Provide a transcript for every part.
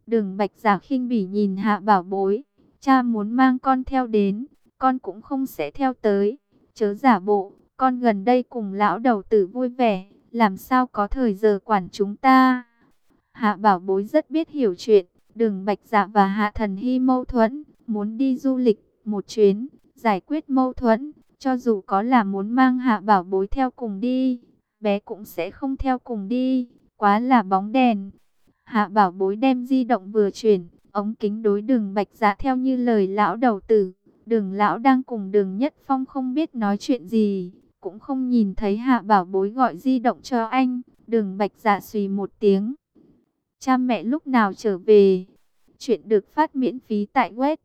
Đường Bạch Giả khinh bỉ nhìn Hạ Bảo Bối. Cha muốn mang con theo đến, con cũng không sẽ theo tới. Chớ giả bộ, con gần đây cùng lão đầu tử vui vẻ, làm sao có thời giờ quản chúng ta. Hạ Bảo Bối rất biết hiểu chuyện. Đường Bạch Dạ và Hạ Thần Hy mâu thuẫn, muốn đi du lịch một chuyến, giải quyết mâu thuẫn. Cho dù có là muốn mang Hạ Bảo Bối theo cùng đi, bé cũng sẽ không theo cùng đi, quá là bóng đèn. Hạ Bảo Bối đem di động vừa chuyển, ống kính đối Đường Bạch Dạ theo như lời lão đầu tử. Đường lão đang cùng Đường Nhất Phong không biết nói chuyện gì, cũng không nhìn thấy Hạ Bảo Bối gọi di động cho anh. Đường Bạch Dạ xùy một tiếng. Cha mẹ lúc nào trở về? Chuyện được phát miễn phí tại web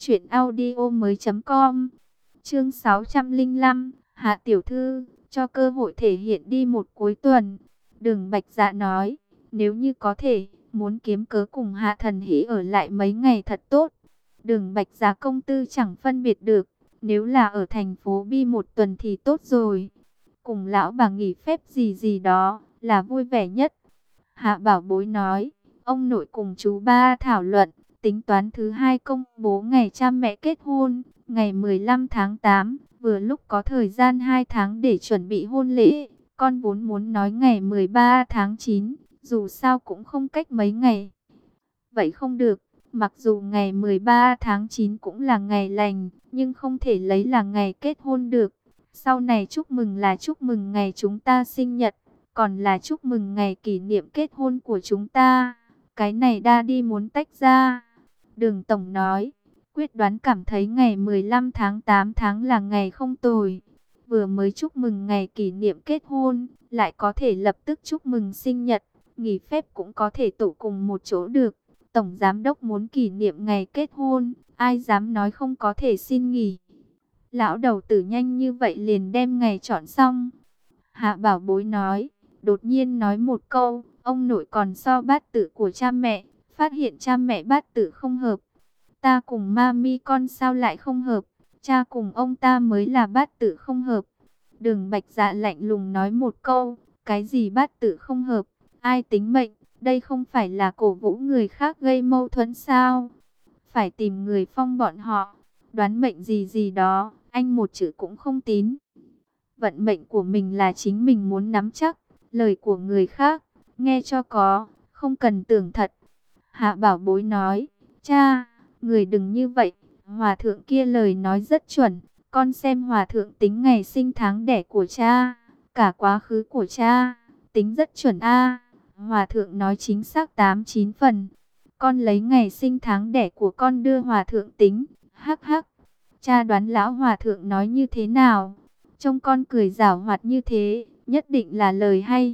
truyệnaudiomoi.com. Chương 605, Hạ tiểu thư, cho cơ hội thể hiện đi một cuối tuần. Đường Bạch Dạ nói, nếu như có thể, muốn kiếm cớ cùng Hạ Thần Hỷ ở lại mấy ngày thật tốt. Đường Bạch Dạ công tư chẳng phân biệt được, nếu là ở thành phố Bi một tuần thì tốt rồi. Cùng lão bà nghỉ phép gì gì đó là vui vẻ nhất. Hạ Bảo Bối nói, ông nội cùng chú ba thảo luận, tính toán thứ hai công bố ngày cha mẹ kết hôn, ngày 15 tháng 8, vừa lúc có thời gian 2 tháng để chuẩn bị hôn lễ. Con vốn muốn nói ngày 13 tháng 9, dù sao cũng không cách mấy ngày. Vậy không được, mặc dù ngày 13 tháng 9 cũng là ngày lành, nhưng không thể lấy là ngày kết hôn được. Sau này chúc mừng là chúc mừng ngày chúng ta sinh nhật, còn là chúc mừng ngày kỷ niệm kết hôn của chúng ta. Cái này đa đi muốn tách ra. Đường Tổng nói, quyết đoán cảm thấy ngày 15 tháng 8 tháng là ngày không tồi. Vừa mới chúc mừng ngày kỷ niệm kết hôn, lại có thể lập tức chúc mừng sinh nhật, nghỉ phép cũng có thể tụ cùng một chỗ được. Tổng Giám Đốc muốn kỷ niệm ngày kết hôn, ai dám nói không có thể xin nghỉ. Lão đầu tử nhanh như vậy liền đem ngày chọn xong. Hạ Bảo Bối nói, đột nhiên nói một câu, ông nội còn so bát tự của cha mẹ, phát hiện cha mẹ bát tự không hợp. Ta cùng mami con sao lại không hợp, cha cùng ông ta mới là bát tự không hợp. Đường Bạch Dạ lạnh lùng nói một câu, cái gì bát tự không hợp, ai tính mệnh, đây không phải là cổ vũ người khác gây mâu thuẫn sao? Phải tìm người phong bọn họ, đoán mệnh gì gì đó, anh một chữ cũng không tín. Vận mệnh của mình là chính mình muốn nắm chắc, lời của người khác, nghe cho có, không cần tưởng thật. Hạ Bảo Bối nói, cha, người đừng như vậy, hòa thượng kia lời nói rất chuẩn, con xem hòa thượng tính ngày sinh tháng đẻ của cha, cả quá khứ của cha, tính rất chuẩn a. Hòa thượng nói chính xác 8-9 phần, con lấy ngày sinh tháng đẻ của con đưa hòa thượng tính, hắc hắc. Cha đoán lão hòa thượng nói như thế nào? Trông con cười giảo hoạt như thế, nhất định là lời hay.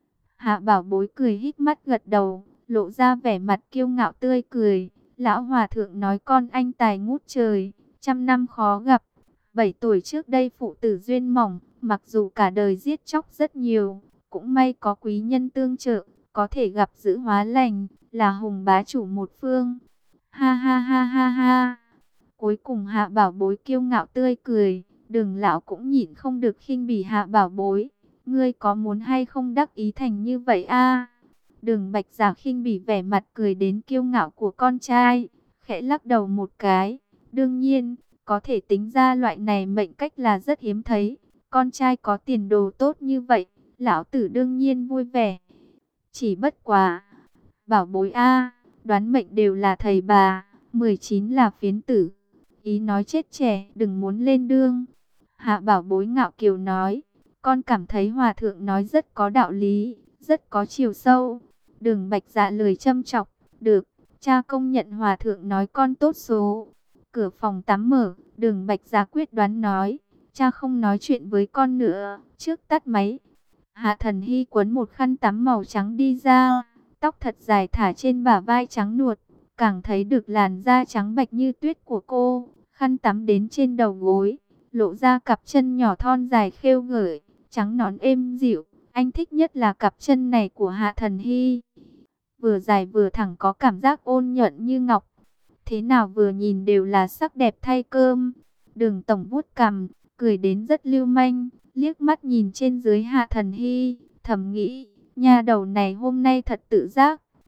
Hạ Bảo Bối cười híp mắt gật đầu, lộ ra vẻ mặt kiêu ngạo tươi cười. Lão hòa thượng nói con anh tài ngút trời, trăm năm khó gặp. 7 tuổi trước đây phụ tử duyên mỏng, mặc dù cả đời giết chóc rất nhiều, cũng may có quý nhân tương trợ, có thể gặp giữ hóa lành, là hùng bá chủ một phương. Ha ha ha ha ha. Cuối cùng Hạ Bảo Bối kiêu ngạo tươi cười, Đường lão cũng nhịn không được khinh bỉ Hạ Bảo Bối. Ngươi có muốn hay không đắc ý thành như vậy a? Đường Bạch Giả khinh bỉ vẻ mặt cười đến kiêu ngạo của con trai, khẽ lắc đầu một cái. Đương nhiên, có thể tính ra loại này mệnh cách là rất hiếm thấy. Con trai có tiền đồ tốt như vậy, lão tử đương nhiên vui vẻ. Chỉ bất quá, Bảo Bối a, đoán mệnh đều là thầy bà, 19 là phiến tử. Ý nói chết trẻ, đừng muốn lên đương. Hạ Bảo Bối ngạo kiều nói, con cảm thấy hòa thượng nói rất có đạo lý, rất có chiều sâu. Đường Bạch Dạ lời châm chọc, được, cha công nhận hòa thượng nói con tốt số. Cửa phòng tắm mở, Đường Bạch Dạ quyết đoán nói, cha không nói chuyện với con nữa, trước tắt máy. Hạ Thần Hy quấn một khăn tắm màu trắng đi ra, tóc thật dài thả trên bả vai trắng nuột, càng thấy được làn da trắng bạch như tuyết của cô. Khăn tắm đến trên đầu gối, lộ ra cặp chân nhỏ thon dài khêu gợi, trắng nõn êm dịu. Anh thích nhất là cặp chân này của Hạ Thần Hy. Vừa dài vừa thẳng có cảm giác ôn nhuận như ngọc. Thế nào vừa nhìn đều là sắc đẹp thay cơm. Đường Tổng vuốt cằm, cười đến rất lưu manh, liếc mắt nhìn trên dưới Hạ Thần Hy, thầm nghĩ, nha đầu này hôm nay thật tự giác.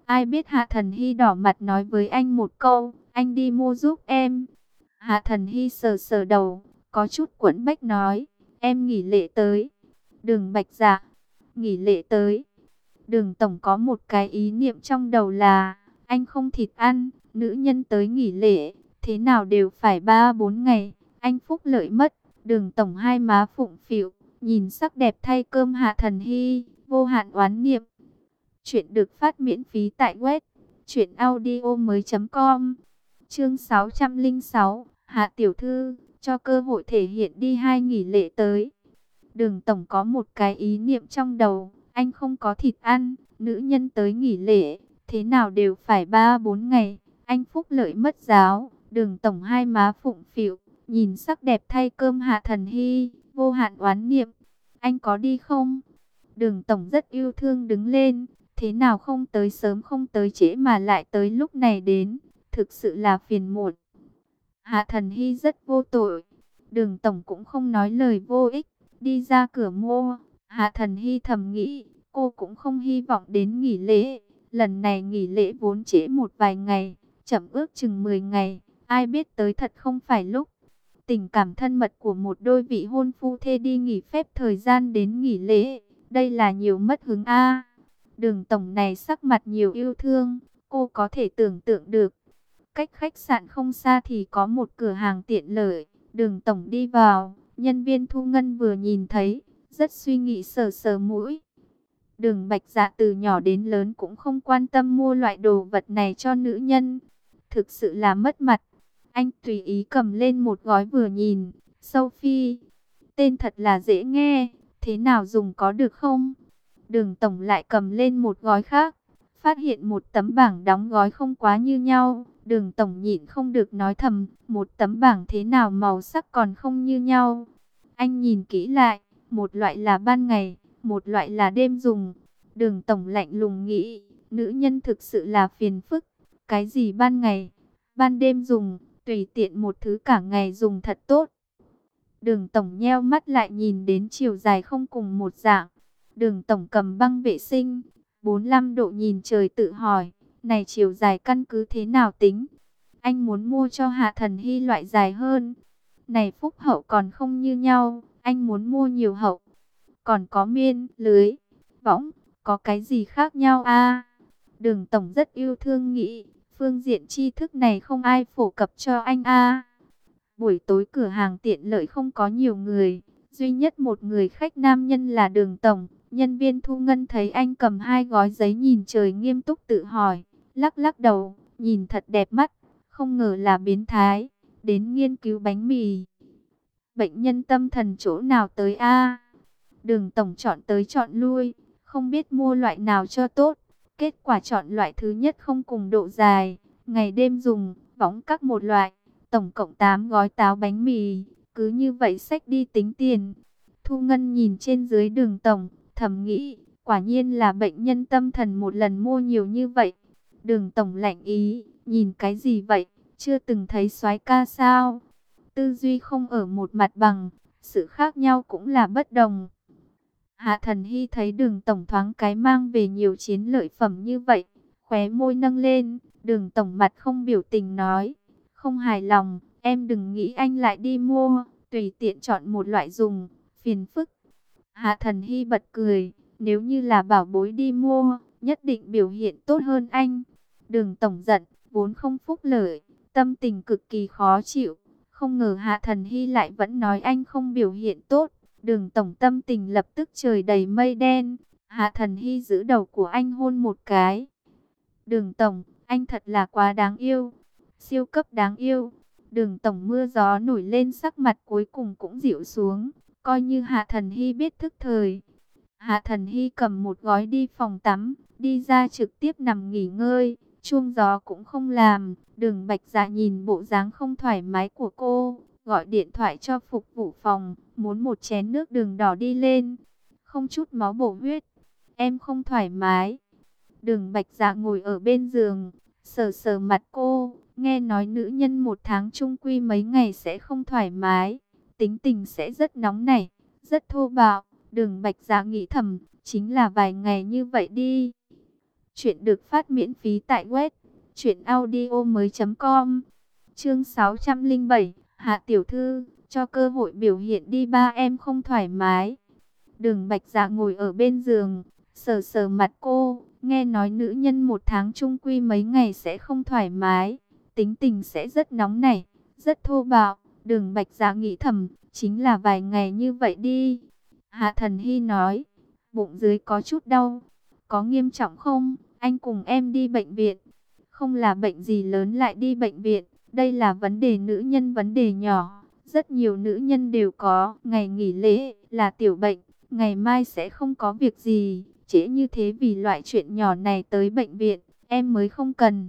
Ai biết Hạ Thần Hy đỏ mặt nói với anh một câu, anh đi mua giúp em. Hạ Thần Hy sờ sờ đầu, có chút quẫn bách nói, em nghỉ lễ tới. Đường Bạch Dạ, nghỉ lễ tới. Đường Tổng có một cái ý niệm trong đầu là, anh không thịt ăn, nữ nhân tới nghỉ lễ, thế nào đều phải 3-4 ngày, anh phúc lợi mất. Đường Tổng hai má phụng phịu, nhìn sắc đẹp thay cơm Hạ Thần Hy, vô hạn oán niệm. Chuyện được phát miễn phí tại web truyệnaudiomoi.com. Chương 606, Hạ tiểu thư, cho cơ hội thể hiện đi, hai nghỉ lễ tới. Đường Tổng có một cái ý niệm trong đầu, anh không có thịt ăn, nữ nhân tới nghỉ lễ, thế nào đều phải 3-4 ngày, anh phúc lợi mất giáo. Đường Tổng hai má phụng phịu, nhìn sắc đẹp thay cơm Hạ Thần Hy, vô hạn oán niệm. Anh có đi không? Đường Tổng rất yêu thương đứng lên, thế nào không tới sớm không tới trễ mà lại tới lúc này đến, thực sự là phiền muộn. Hạ Thần Hy rất vô tội, Đường Tổng cũng không nói lời vô ích, đi ra cửa mua. Hạ Thần Hy thầm nghĩ, cô cũng không hy vọng đến nghỉ lễ, lần này nghỉ lễ vốn trễ một vài ngày, chậm ước chừng 10 ngày, ai biết tới thật không phải lúc. Tình cảm thân mật của một đôi vị hôn phu thê đi nghỉ phép thời gian đến nghỉ lễ, đây là nhiều mất hứng a. Đường Tổng này sắc mặt nhiều yêu thương, cô có thể tưởng tượng được. Cách khách sạn không xa thì có một cửa hàng tiện lợi, Đường Tổng đi vào, nhân viên thu ngân vừa nhìn thấy, rất suy nghĩ sờ sờ mũi. Đường Bạch Dạ từ nhỏ đến lớn cũng không quan tâm mua loại đồ vật này cho nữ nhân, thực sự là mất mặt. Anh tùy ý cầm lên một gói vừa nhìn, Sophie, tên thật là dễ nghe, thế nào dùng có được không? Đường Tổng lại cầm lên một gói khác, phát hiện một tấm bảng đóng gói không quá như nhau. Đường Tổng nhịn không được nói thầm, một tấm bảng thế nào màu sắc còn không như nhau. Anh nhìn kỹ lại, một loại là ban ngày, một loại là đêm dùng. Đường Tổng lạnh lùng nghĩ, nữ nhân thực sự là phiền phức. Cái gì ban ngày, ban đêm dùng, tùy tiện một thứ cả ngày dùng thật tốt. Đường Tổng nheo mắt lại nhìn đến chiều dài không cùng một dạng. Đường Tổng cầm băng vệ sinh, 45 độ nhìn trời tự hỏi, này chiều dài căn cứ thế nào tính? Anh muốn mua cho Hạ Thần Hy loại dài hơn. Này phúc hậu còn không như nhau, anh muốn mua nhiều hậu. Còn có miên, lưới, võng, có cái gì khác nhau a? Đường Tổng rất yêu thương nghĩ, phương diện tri thức này không ai phổ cập cho anh a. Buổi tối cửa hàng tiện lợi không có nhiều người, duy nhất một người khách nam nhân là Đường Tổng. Nhân viên thu ngân thấy anh cầm hai gói giấy nhìn trời nghiêm túc tự hỏi, lắc lắc đầu, nhìn thật đẹp mắt, không ngờ là biến thái, đến nghiên cứu bánh mì. Bệnh nhân tâm thần chỗ nào tới a? Đường Tổng chọn tới chọn lui, không biết mua loại nào cho tốt, kết quả chọn loại thứ nhất không cùng độ dài, ngày đêm dùng, võng các một loại, tổng cộng 8 gói táo bánh mì, cứ như vậy xách đi tính tiền. Thu ngân nhìn trên dưới Đường Tổng, thầm nghĩ, quả nhiên là bệnh nhân tâm thần một lần mua nhiều như vậy. Đường Tổng lạnh ý, nhìn cái gì vậy, chưa từng thấy soái ca sao? Tư duy không ở một mặt bằng, sự khác nhau cũng là bất đồng. Hạ Thần Hy thấy Đường Tổng thoáng cái mang về nhiều chiến lợi phẩm như vậy, khóe môi nâng lên. Đường Tổng mặt không biểu tình nói, không hài lòng, em đừng nghĩ anh lại đi mua, tùy tiện chọn một loại dùng, phiền phức. Hạ Thần Hy bật cười, nếu như là bảo bối đi mua, nhất định biểu hiện tốt hơn anh. Đường Tổng giận, vốn không phúc lợi, tâm tình cực kỳ khó chịu. Không ngờ Hạ Thần Hy lại vẫn nói anh không biểu hiện tốt. Đường Tổng tâm tình lập tức trời đầy mây đen. Hạ Thần Hy giữ đầu của anh hôn một cái. Đường Tổng, anh thật là quá đáng yêu, siêu cấp đáng yêu. Đường Tổng mưa gió nổi lên, sắc mặt cuối cùng cũng dịu xuống, coi như Hạ Thần Hy biết thức thời. Hạ Thần Hy cầm một gói đi phòng tắm, đi ra trực tiếp nằm nghỉ ngơi, chuông gió cũng không làm. Đường Bạch Dạ nhìn bộ dáng không thoải mái của cô, gọi điện thoại cho phục vụ phòng, muốn một chén nước đường đỏ đi lên, không chút máu bổ huyết. Em không thoải mái. Đường Bạch Dạ ngồi ở bên giường, sờ sờ mặt cô, nghe nói nữ nhân một tháng chung quy mấy ngày sẽ không thoải mái, tính tình sẽ rất nóng nảy, rất thô bạo. Đường Bạch Dạ nghĩ thầm, chính là vài ngày như vậy đi. Chuyện được phát miễn phí tại web truyệnaudiomoi.com. Chương 607, Hạ tiểu thư, cho cơ hội biểu hiện đi, ba em không thoải mái. Đường Bạch Dạ ngồi ở bên giường, sờ sờ mặt cô, nghe nói nữ nhân 1 tháng chung quy mấy ngày sẽ không thoải mái, tính tình sẽ rất nóng nảy, rất thô bạo. Đường Bạch Dạ nghĩ thầm, chính là vài ngày như vậy đi. Hạ Thần Hy nói, bụng dưới có chút đau, có nghiêm trọng không? Anh cùng em đi bệnh viện. Không là bệnh gì lớn lại đi bệnh viện, đây là vấn đề nữ nhân, vấn đề nhỏ. Rất nhiều nữ nhân đều có, ngày nghỉ lễ là tiểu bệnh, ngày mai sẽ không có việc gì. Trễ như thế vì loại chuyện nhỏ này tới bệnh viện, em mới không cần.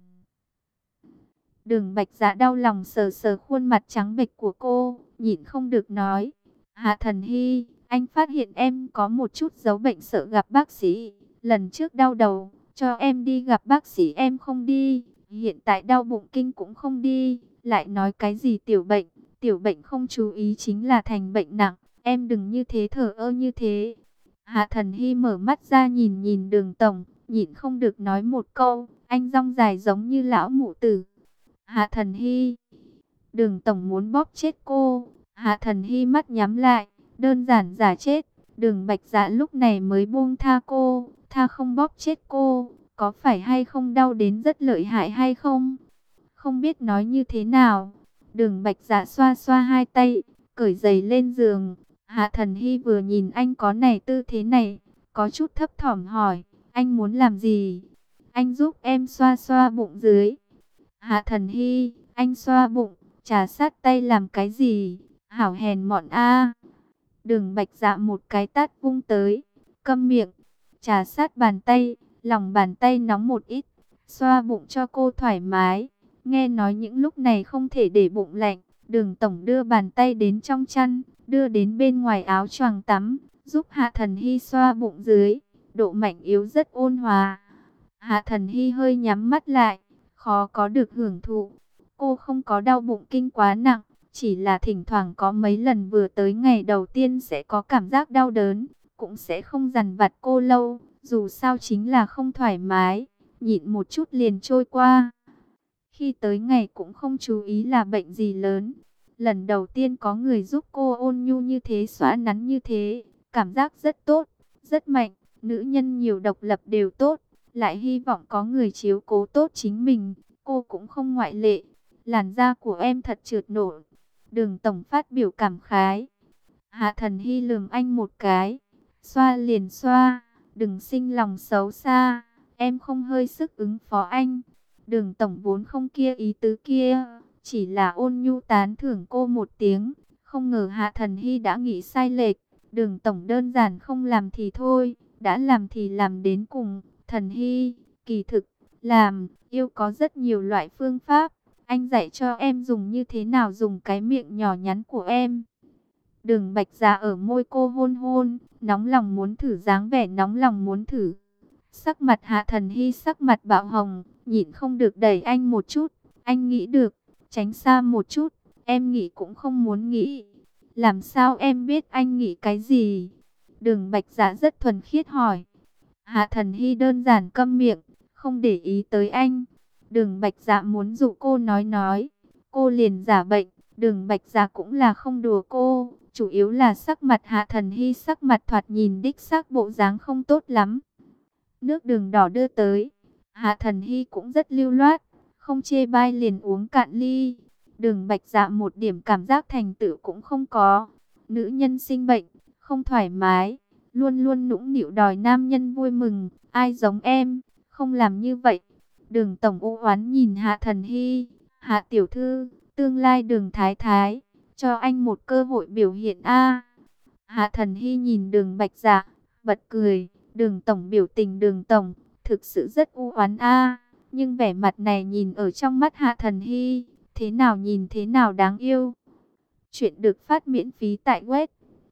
Đường Bạch Dạ đau lòng sờ sờ khuôn mặt trắng bệch của cô, nhịn không được nói. Hạ Thần Hy, anh phát hiện em có một chút dấu bệnh, sợ gặp bác sĩ. Lần trước đau đầu, cho em đi gặp bác sĩ em không đi. Hiện tại đau bụng kinh cũng không đi. Lại nói cái gì tiểu bệnh không chú ý chính là thành bệnh nặng. Em đừng như thế, thờ ơ như thế. Hạ Thần Hy mở mắt ra nhìn nhìn Đường tổng, nhịn không được nói một câu, anh rong dài giống như lão mụ tử. Hạ Thần Hy, Đường tổng muốn bóp chết cô. Hạ Thần Hy mắt nhắm lại, đơn giản giả chết. Đường Bạch Dạ lúc này mới buông tha cô, tha không bóp chết cô, có phải hay không đau đến rất lợi hại hay không? Không biết nói như thế nào. Đường Bạch Dạ xoa xoa hai tay, cởi giày lên giường. Hạ Thần Hy vừa nhìn anh có này tư thế này, có chút thấp thỏm hỏi, anh muốn làm gì? Anh giúp em xoa xoa bụng dưới. Hạ Thần Hy, anh xoa bụng, trà sát tay làm cái gì? Hảo hèn mọn a. Đường Bạch Dạ một cái tát vung tới, câm miệng. Trà sát bàn tay, lòng bàn tay nóng một ít, xoa bụng cho cô thoải mái. Nghe nói những lúc này không thể để bụng lạnh, Đường tổng đưa bàn tay đến trong chăn, đưa đến bên ngoài áo choàng tắm, giúp Hạ Thần Hy xoa bụng dưới, độ mạnh yếu rất ôn hòa. Hạ Thần Hy hơi nhắm mắt lại, khó có được hưởng thụ. Cô không có đau bụng kinh quá nặng, chỉ là thỉnh thoảng có mấy lần vừa tới ngày đầu tiên sẽ có cảm giác đau đớn, cũng sẽ không dằn vặt cô lâu, dù sao chính là không thoải mái, nhịn một chút liền trôi qua. Khi tới ngày cũng không chú ý là bệnh gì lớn. Lần đầu tiên có người giúp cô ôn nhu như thế, xõa nắn như thế, cảm giác rất tốt, rất mạnh. Nữ nhân nhiều độc lập đều tốt, lại hy vọng có người chiếu cố tốt chính mình, cô cũng không ngoại lệ. Làn da của em thật trượt nổi. Đường tổng phát biểu cảm khái. Hạ Thần Hy lườm anh một cái, xoa liền xoa, đừng sinh lòng xấu xa, em không hơi sức ứng phó anh. Đường tổng vốn không kia ý tứ kia, chỉ là ôn nhu tán thưởng cô một tiếng. Không ngờ Hạ Thần Hy đã nghĩ sai lệch. Đường tổng đơn giản không làm thì thôi, đã làm thì làm đến cùng. Thần Hy, kỳ thực, làm, yêu có rất nhiều loại phương pháp. Anh dạy cho em dùng như thế nào, dùng cái miệng nhỏ nhắn của em. Đường Bạch Dạ ở môi cô hôn hôn, nóng lòng muốn thử, dáng vẻ nóng lòng muốn thử. Sắc mặt Hạ Thần Hy sắc mặt bạo hồng, nhịn không được đẩy anh một chút. Anh nghĩ được, tránh xa một chút, em nghĩ cũng không muốn nghĩ. Làm sao em biết anh nghĩ cái gì? Đường Bạch Dạ rất thuần khiết hỏi. Hạ Thần Hy đơn giản câm miệng, không để ý tới anh. Đường Bạch Dạ muốn dụ cô nói, cô liền giả bệnh. Đường Bạch Dạ cũng là không đùa cô, chủ yếu là sắc mặt Hạ Thần Hy sắc mặt thoạt nhìn đích xác bộ dáng không tốt lắm. Nước đường đỏ đưa tới, Hạ Thần Hy cũng rất lưu loát, không chê bai liền uống cạn ly. Đường Bạch Dạ một điểm cảm giác thành tựu cũng không có. Nữ nhân sinh bệnh, không thoải mái, luôn luôn nũng nịu đòi nam nhân vui mừng, ai giống em, không làm như vậy. Đường tổng u oán nhìn Hạ Thần Hy, Hạ tiểu thư, tương lai Đường thái thái, cho anh một cơ hội biểu hiện a. Hạ Thần Hy nhìn Đường Bạch Dạ, bật cười. Đường tổng biểu tình, Đường tổng thực sự rất u oán a, nhưng vẻ mặt này nhìn ở trong mắt Hạ Thần Hy, thế nào nhìn thế nào đáng yêu. Chuyện được phát miễn phí tại web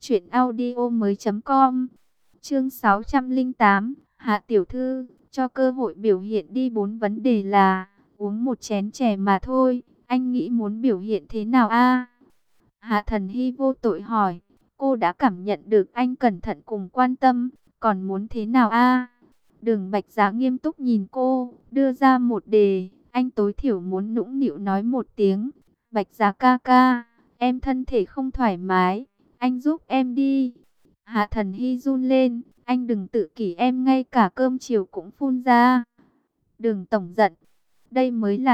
truyệnaudiomoi.com. Chương 608, Hạ tiểu thư, cho cơ hội biểu hiện đi. 4 vấn đề là, uống một chén chè mà thôi, anh nghĩ muốn biểu hiện thế nào a? Hạ Thần Hy vô tội hỏi, cô đã cảm nhận được anh cẩn thận cùng quan tâm, còn muốn thế nào a? Đường Bạch Dạ nghiêm túc nhìn cô, đưa ra một đề, anh tối thiểu muốn nũng nịu nói một tiếng. Bạch Dạ ca ca, em thân thể không thoải mái, anh giúp em đi. Hạ Thần Hy run lên, anh đừng tự kỷ, em ngay cả cơm chiều cũng phun ra. Đường tổng giận, đây mới là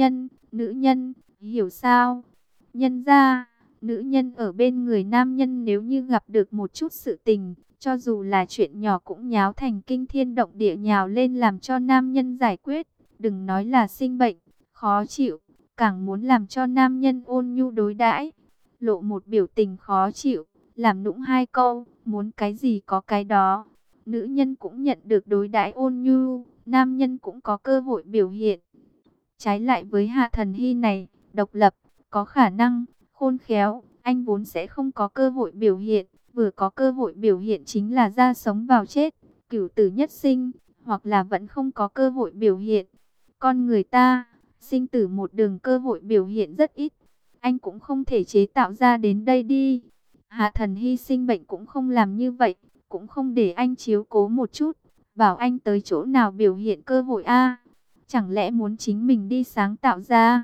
nữ nhân, hiểu sao? Nhân ra, nữ nhân ở bên người nam nhân nếu như gặp được một chút sự tình, cho dù là chuyện nhỏ cũng nháo thành kinh thiên động địa nhào lên làm cho nam nhân giải quyết. Đừng nói là sinh bệnh, khó chịu, càng muốn làm cho nam nhân ôn nhu đối đãi. Lộ một biểu tình khó chịu, làm nũng hai câu, muốn cái gì có cái đó. Nữ nhân cũng nhận được đối đãi ôn nhu, nam nhân cũng có cơ hội biểu hiện. Trái lại với Hạ Thần Hy này, độc lập, có khả năng, khôn khéo, anh vốn sẽ không có cơ hội biểu hiện. Vừa có cơ hội biểu hiện chính là ra sống vào chết, cửu tử nhất sinh, hoặc là vẫn không có cơ hội biểu hiện. Con người ta, sinh tử một đường cơ hội biểu hiện rất ít. Anh cũng không thể chế tạo ra đến đây đi. Hạ Thần Hy sinh bệnh cũng không làm như vậy, cũng không để anh chiếu cố một chút, bảo anh tới chỗ nào biểu hiện cơ hội a? Chẳng lẽ muốn chính mình đi sáng tạo ra?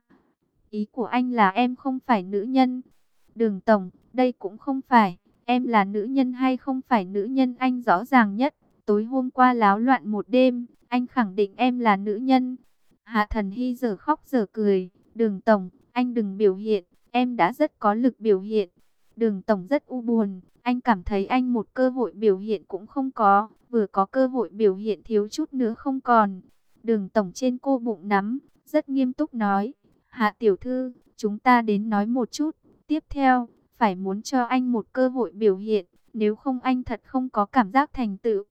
Ý của anh là em không phải nữ nhân. Đường tổng, đây cũng không phải. Em là nữ nhân hay không phải nữ nhân anh rõ ràng nhất. Tối hôm qua láo loạn một đêm, anh khẳng định em là nữ nhân. Hạ Thần Hy giờ khóc giờ cười. Đường tổng, anh đừng biểu hiện. Em đã rất có lực biểu hiện. Đường tổng rất u buồn. Anh cảm thấy anh một cơ hội biểu hiện cũng không có. Vừa có cơ hội biểu hiện thiếu chút nữa không còn. Đường tổng trên cô bụng nắm, rất nghiêm túc nói. Hạ tiểu thư, chúng ta đến nói một chút. Tiếp theo, phải muốn cho anh một cơ hội biểu hiện. Nếu không anh thật không có cảm giác thành tựu.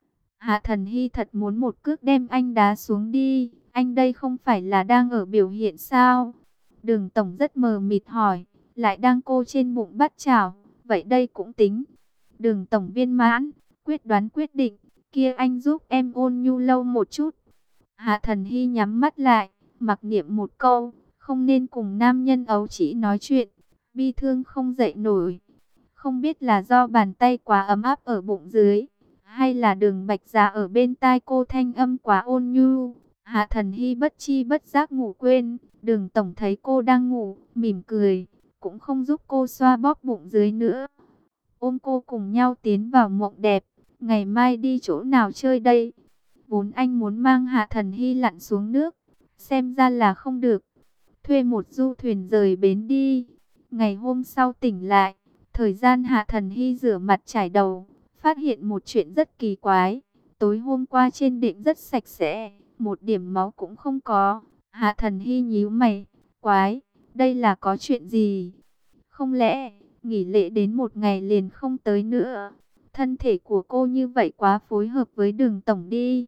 Hạ Thần Hy thật muốn một cước đem anh đá xuống đi. Anh đây không phải là đang ở biểu hiện sao? Đường tổng rất mờ mịt hỏi. Lại đang cô trên bụng bắt chảo. Vậy đây cũng tính. Đường tổng viên mãn, quyết đoán quyết định. Kia anh giúp em ôn nhu lâu một chút. Hạ Thần Hy nhắm mắt lại, mặc niệm một câu. Không nên cùng nam nhân ấu chỉ nói chuyện. Bi thương không dậy nổi. Không biết là do bàn tay quá ấm áp ở bụng dưới, hay là Đường Bạch Dạ ở bên tai cô thanh âm quá ôn nhu. Hạ Thần Hy bất chi bất giác ngủ quên. Đường tổng thấy cô đang ngủ, mỉm cười, cũng không giúp cô xoa bóp bụng dưới nữa. Ôm cô cùng nhau tiến vào mộng đẹp. Ngày mai đi chỗ nào chơi đây? Vốn anh muốn mang Hạ Thần Hy lặn xuống nước, xem ra là không được. Thuê một du thuyền rời bến đi. Ngày hôm sau tỉnh lại, thời gian Hạ Thần Hy rửa mặt chải đầu, phát hiện một chuyện rất kỳ quái. Tối hôm qua trên đệm rất sạch sẽ, một điểm máu cũng không có. Hạ Thần Hy nhíu mày, quái, đây là có chuyện gì? Không lẽ, nghỉ lễ đến một ngày liền không tới nữa? Thân thể của cô như vậy quá phối hợp với Đường tổng đi.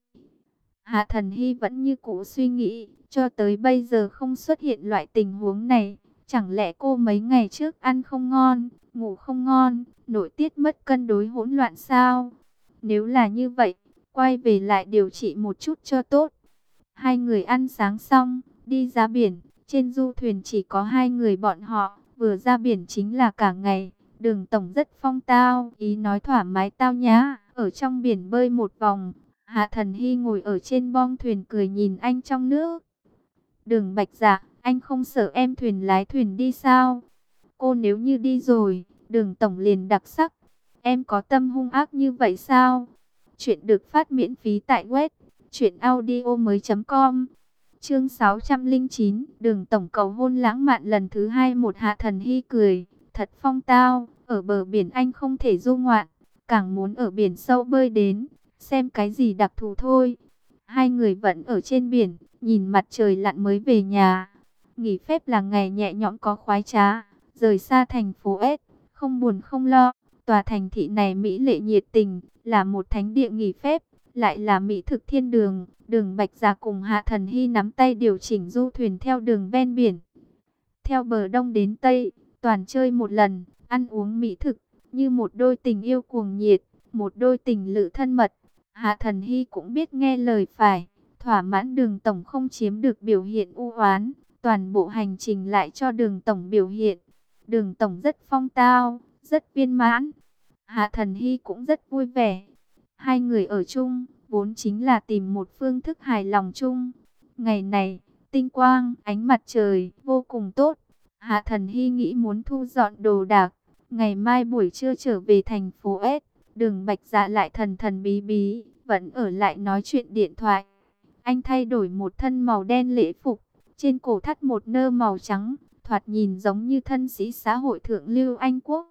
Hạ Thần Hy vẫn như cũ suy nghĩ, cho tới bây giờ không xuất hiện loại tình huống này. Chẳng lẽ cô mấy ngày trước ăn không ngon, ngủ không ngon, nội tiết mất cân đối hỗn loạn sao? Nếu là như vậy, quay về lại điều trị một chút cho tốt. Hai người ăn sáng xong, đi ra biển. Trên du thuyền chỉ có hai người bọn họ, vừa ra biển chính là cả ngày. Đường tổng rất phong tao, ý nói thoải mái tao nhã, ở trong biển bơi một vòng. Hạ Thần Hy ngồi ở trên bong thuyền cười nhìn anh trong nước. Đường Bạch Dạ, anh không sợ em thuyền lái thuyền đi sao? Cô nếu như đi rồi, Đường tổng liền đặc sắc. Em có tâm hung ác như vậy sao? Chuyện được phát miễn phí tại web truyệnaudiomoi.com. Chương 609, Đường tổng cầu hôn lãng mạn lần thứ hai. Một Hạ Thần Hy cười, thật phong tao, ở bờ biển anh không thể du ngoạn, càng muốn ở biển sâu bơi đến, xem cái gì đặc thù thôi. Hai người vẫn ở trên biển, nhìn mặt trời lặn mới về nhà. Nghỉ phép là ngày nhẹ nhõm có khoái trá, rời xa thành phố S, không buồn không lo. Tòa thành thị này mỹ lệ nhiệt tình, là một thánh địa nghỉ phép, lại là mỹ thực thiên đường. Đường Bạch Dạ cùng Hạ Thần Hy nắm tay điều chỉnh du thuyền theo đường ven biển. Theo bờ đông đến tây, toàn chơi một lần, ăn uống mỹ thực, như một đôi tình yêu cuồng nhiệt, một đôi tình lữ thân mật. Hạ Thần Hy cũng biết nghe lời phải, thỏa mãn Đường tổng không chiếm được biểu hiện u oán, toàn bộ hành trình lại cho Đường tổng biểu hiện. Đường tổng rất phong tao, rất viên mãn. Hạ Thần Hy cũng rất vui vẻ. Hai người ở chung, vốn chính là tìm một phương thức hài lòng chung. Ngày này, tinh quang, ánh mặt trời, vô cùng tốt. Hạ Thần Hy nghĩ muốn thu dọn đồ đạc, ngày mai buổi trưa trở về thành phố S. Đường Bạch Dạ lại thần thần bí bí, vẫn ở lại nói chuyện điện thoại. Anh thay đổi một thân màu đen lễ phục, trên cổ thắt một nơ màu trắng, thoạt nhìn giống như thân sĩ xã hội thượng lưu Anh Quốc.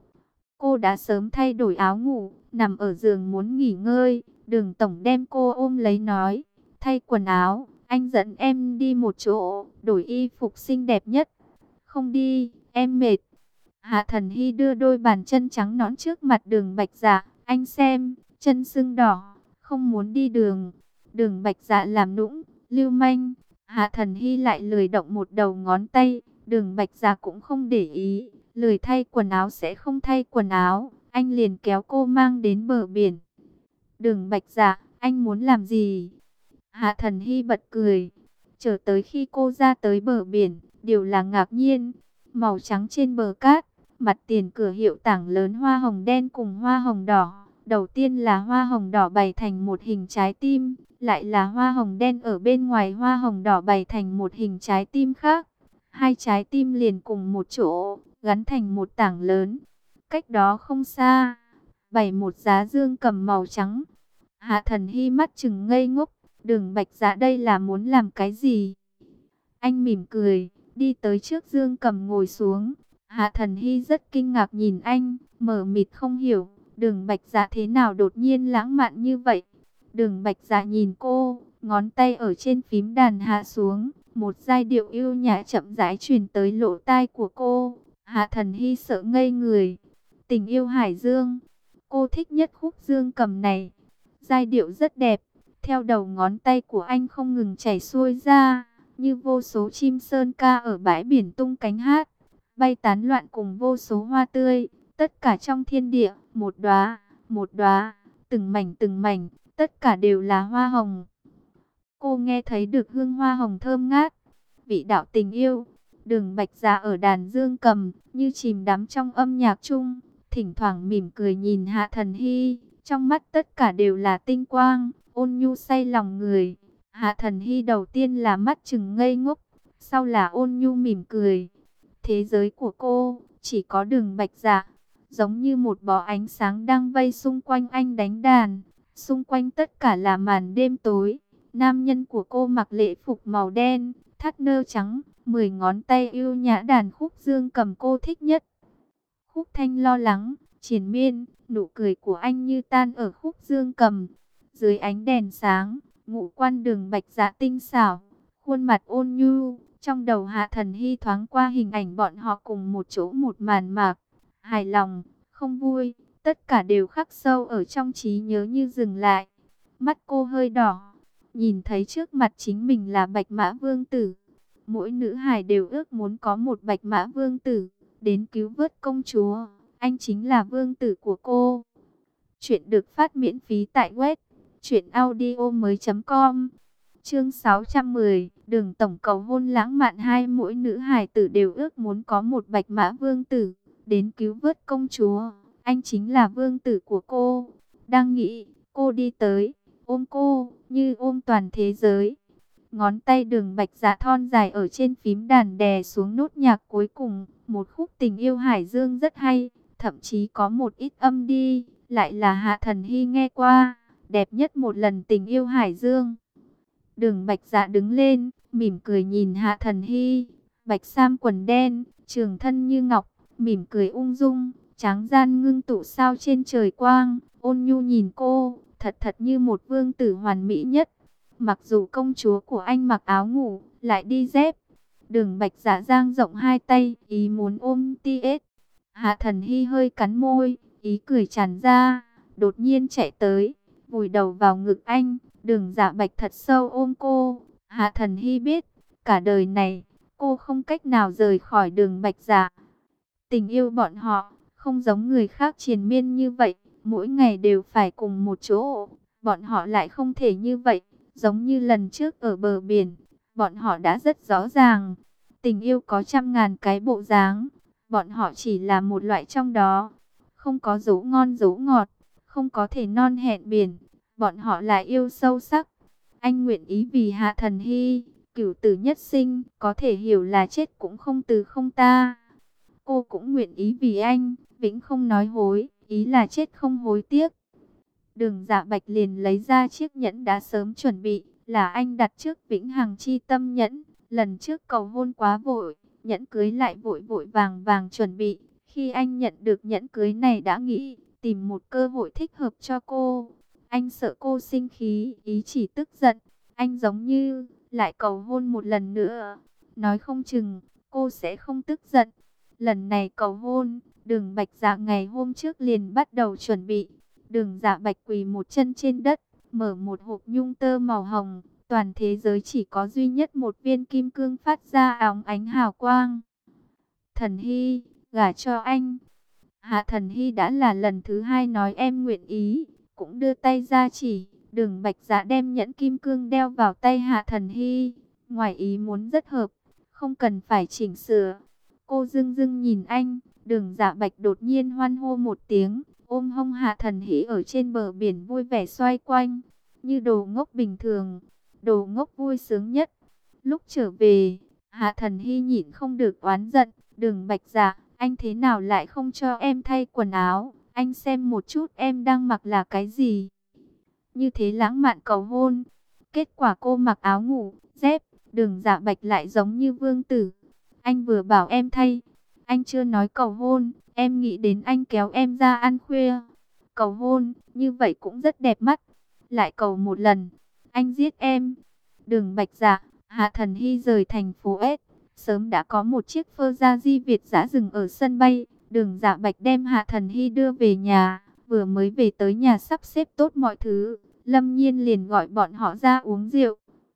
Cô đã sớm thay đổi áo ngủ, nằm ở giường muốn nghỉ ngơi. Đường Tổng đem cô ôm lấy nói, thay quần áo, anh dẫn em đi một chỗ, đổi y phục xinh đẹp nhất. Không đi, em mệt. Hạ Thần Hy đưa đôi bàn chân trắng nõn trước mặt Đường Bạch Dạ, anh xem, chân sưng đỏ, không muốn đi đường. Đường Bạch Dạ làm nũng, lưu manh. Hạ Thần Hy lại lười động một đầu ngón tay. Đường Bạch Dạ cũng không để ý, lười thay quần áo sẽ không thay quần áo. Anh liền kéo cô mang đến bờ biển. Đường Bạch Dạ, anh muốn làm gì? Hạ Thần Hy bật cười. Chờ tới khi cô ra tới bờ biển, điều là ngạc nhiên. Màu trắng trên bờ cát, mặt tiền cửa hiệu tảng lớn hoa hồng đen cùng hoa hồng đỏ. Đầu tiên là hoa hồng đỏ bày thành một hình trái tim, lại là hoa hồng đen ở bên ngoài hoa hồng đỏ bày thành một hình trái tim khác. Hai trái tim liền cùng một chỗ, gắn thành một tảng lớn. Cách đó không xa, bày một giá dương cầm màu trắng. Hạ Thần Hy mắt trừng ngây ngốc, Đường Bạch Dạ đây là muốn làm cái gì? Anh mỉm cười, đi tới trước dương cầm ngồi xuống. Hạ Thần Hy rất kinh ngạc nhìn anh, mờ mịt không hiểu, Đường Bạch Dạ thế nào đột nhiên lãng mạn như vậy. Đường Bạch Dạ nhìn cô, ngón tay ở trên phím đàn hạ xuống, một giai điệu yêu nhã chậm rãi truyền tới lỗ tai của cô. Hạ Thần Hy sợ ngây người. Tình yêu hải dương, cô thích nhất khúc dương cầm này. Giai điệu rất đẹp, theo đầu ngón tay của anh không ngừng chảy xuôi ra, như vô số chim sơn ca ở bãi biển tung cánh hát, bay tán loạn cùng vô số hoa tươi, tất cả trong thiên địa, một đóa, từng mảnh, tất cả đều là hoa hồng. Cô nghe thấy được hương hoa hồng thơm ngát, vị đạo tình yêu. Đường Bạch Dạ ở đàn dương cầm, như chìm đắm trong âm nhạc chung, thỉnh thoảng mỉm cười nhìn Hạ Thần Hy, trong mắt tất cả đều là tinh quang, ôn nhu say lòng người. Hạ Thần Hy đầu tiên là mắt trừng ngây ngốc, sau là ôn nhu mỉm cười. Thế giới của cô chỉ có Đường Bạch Dạ, giống như một bó ánh sáng đang vây xung quanh anh đánh đàn, xung quanh tất cả là màn đêm tối. Nam nhân của cô mặc lễ phục màu đen, thắt nơ trắng, 10 ngón tay yêu nhã đàn khúc dương cầm cô thích nhất. Khúc thanh lo lắng, triền miên, nụ cười của anh như tan ở khúc dương cầm. Dưới ánh đèn sáng, ngũ quan Đường Bạch Dạ tinh xảo, khuôn mặt ôn nhu. Trong đầu Hạ Thần Hy thoáng qua hình ảnh bọn họ cùng một chỗ một màn mạc. Hài lòng, không vui, tất cả đều khắc sâu ở trong trí nhớ như dừng lại. Mắt cô hơi đỏ, nhìn thấy trước mặt chính mình là Bạch Mã Vương Tử. Mỗi nữ hài đều ước muốn có một Bạch Mã Vương Tử đến cứu vớt công chúa. Anh chính là vương tử của cô. Chuyện được phát miễn phí tại web truyệnaudiomoi.com. Chương 610, Đường tổng cầu hôn lãng mạn. Hai mỗi nữ hài tử đều ước muốn có một Bạch Mã Vương Tử đến cứu vớt công chúa. Anh chính là vương tử của cô. Đang nghĩ, cô đi tới, ôm cô như ôm toàn thế giới. Ngón tay Đường Bạch Dạ thon dài ở trên phím đàn đè xuống nốt nhạc cuối cùng. Một khúc tình yêu hải dương rất hay, thậm chí có một ít âm đi, lại là Hạ Thần Hy nghe qua, đẹp nhất một lần tình yêu hải dương. Đường Bạch Dạ đứng lên, mỉm cười nhìn Hạ Thần Hy, bạch sam quần đen, trường thân như ngọc, mỉm cười ung dung, tráng gian ngưng tụ sao trên trời quang, ôn nhu nhìn cô, thật thật như một vương tử hoàn mỹ nhất. Mặc dù công chúa của anh mặc áo ngủ, lại đi dép. Đường Bạch Dạ dang rộng hai tay, ý muốn ôm T.S. Hạ Thần Hy hơi cắn môi, ý cười tràn ra, đột nhiên chạy tới, vùi đầu vào ngực anh. Đường Dạ Bạch thật sâu ôm cô. Hạ Thần Hy biết, cả đời này, cô không cách nào rời khỏi Đường Bạch Dạ. Tình yêu bọn họ, không giống người khác triền miên như vậy, mỗi ngày đều phải cùng một chỗ. Bọn họ lại không thể như vậy, giống như lần trước ở bờ biển. Bọn họ đã rất rõ ràng, tình yêu có trăm ngàn cái bộ dáng, bọn họ chỉ là một loại trong đó. Không có dấu ngon dấu ngọt, không có thể non hẹn biển, bọn họ lại yêu sâu sắc. Anh nguyện ý vì Hạ Thần Hy, cửu tử nhất sinh, có thể hiểu là chết cũng không từ không ta. Cô cũng nguyện ý vì anh, vĩnh không nói hối, ý là chết không hối tiếc. Đường Dạ Bạch liền lấy ra chiếc nhẫn đã sớm chuẩn bị, là anh đặt trước Vĩnh Hằng Chi Tâm nhẫn. Lần trước cầu hôn quá vội, nhẫn cưới lại vội vội vàng vàng chuẩn bị. Khi anh nhận được nhẫn cưới này đã nghĩ tìm một cơ hội thích hợp cho cô. Anh sợ cô sinh khí, ý chỉ tức giận. Anh giống như lại cầu hôn một lần nữa. Nói không chừng cô sẽ không tức giận. Lần này cầu hôn, Đường Bạch Dạ ngày hôm trước liền bắt đầu chuẩn bị. Đường Dạ Bạch quỳ một chân trên đất, mở một hộp nhung tơ màu hồng. Toàn thế giới chỉ có duy nhất một viên kim cương phát ra óng ánh hào quang. Thần Hy, gả cho anh. Hạ Thần Hy đã là lần thứ hai nói em nguyện ý, cũng đưa tay ra chỉ. Đường Bạch Dạ đem nhẫn kim cương đeo vào tay Hạ Thần Hy. Ngoài ý muốn rất hợp, không cần phải chỉnh sửa. Cô dưng dưng nhìn anh, Đường Dạ Bạch đột nhiên hoan hô một tiếng, ôm hông Hạ Thần Hy ở trên bờ biển vui vẻ xoay quanh, như đồ ngốc bình thường. Đồ ngốc vui sướng nhất. Lúc trở về, Hạ Thần Hy nhịn không được oán giận. Đường Bạch Dạ, anh thế nào lại không cho em thay quần áo? Anh xem một chút em đang mặc là cái gì? Như thế lãng mạn cầu hôn. Kết quả cô mặc áo ngủ, dép. Đường Dạ Bạch lại giống như vương tử. Anh vừa bảo em thay. Anh chưa nói cầu hôn. Em nghĩ đến anh kéo em ra ăn khuya. Cầu hôn, như vậy cũng rất đẹp mắt. Lại cầu một lần. Anh giết em. Đường Bạch Dạ, Hạ Thần Hy rời thành phố S. Sớm đã có một chiếc phơ gia di Việt dã dừng ở sân bay. Đường Dạ Bạch đem Hạ Thần Hy đưa về nhà. Vừa mới về tới nhà sắp xếp tốt mọi thứ, Lâm Nhiên liền gọi bọn họ ra uống rượu.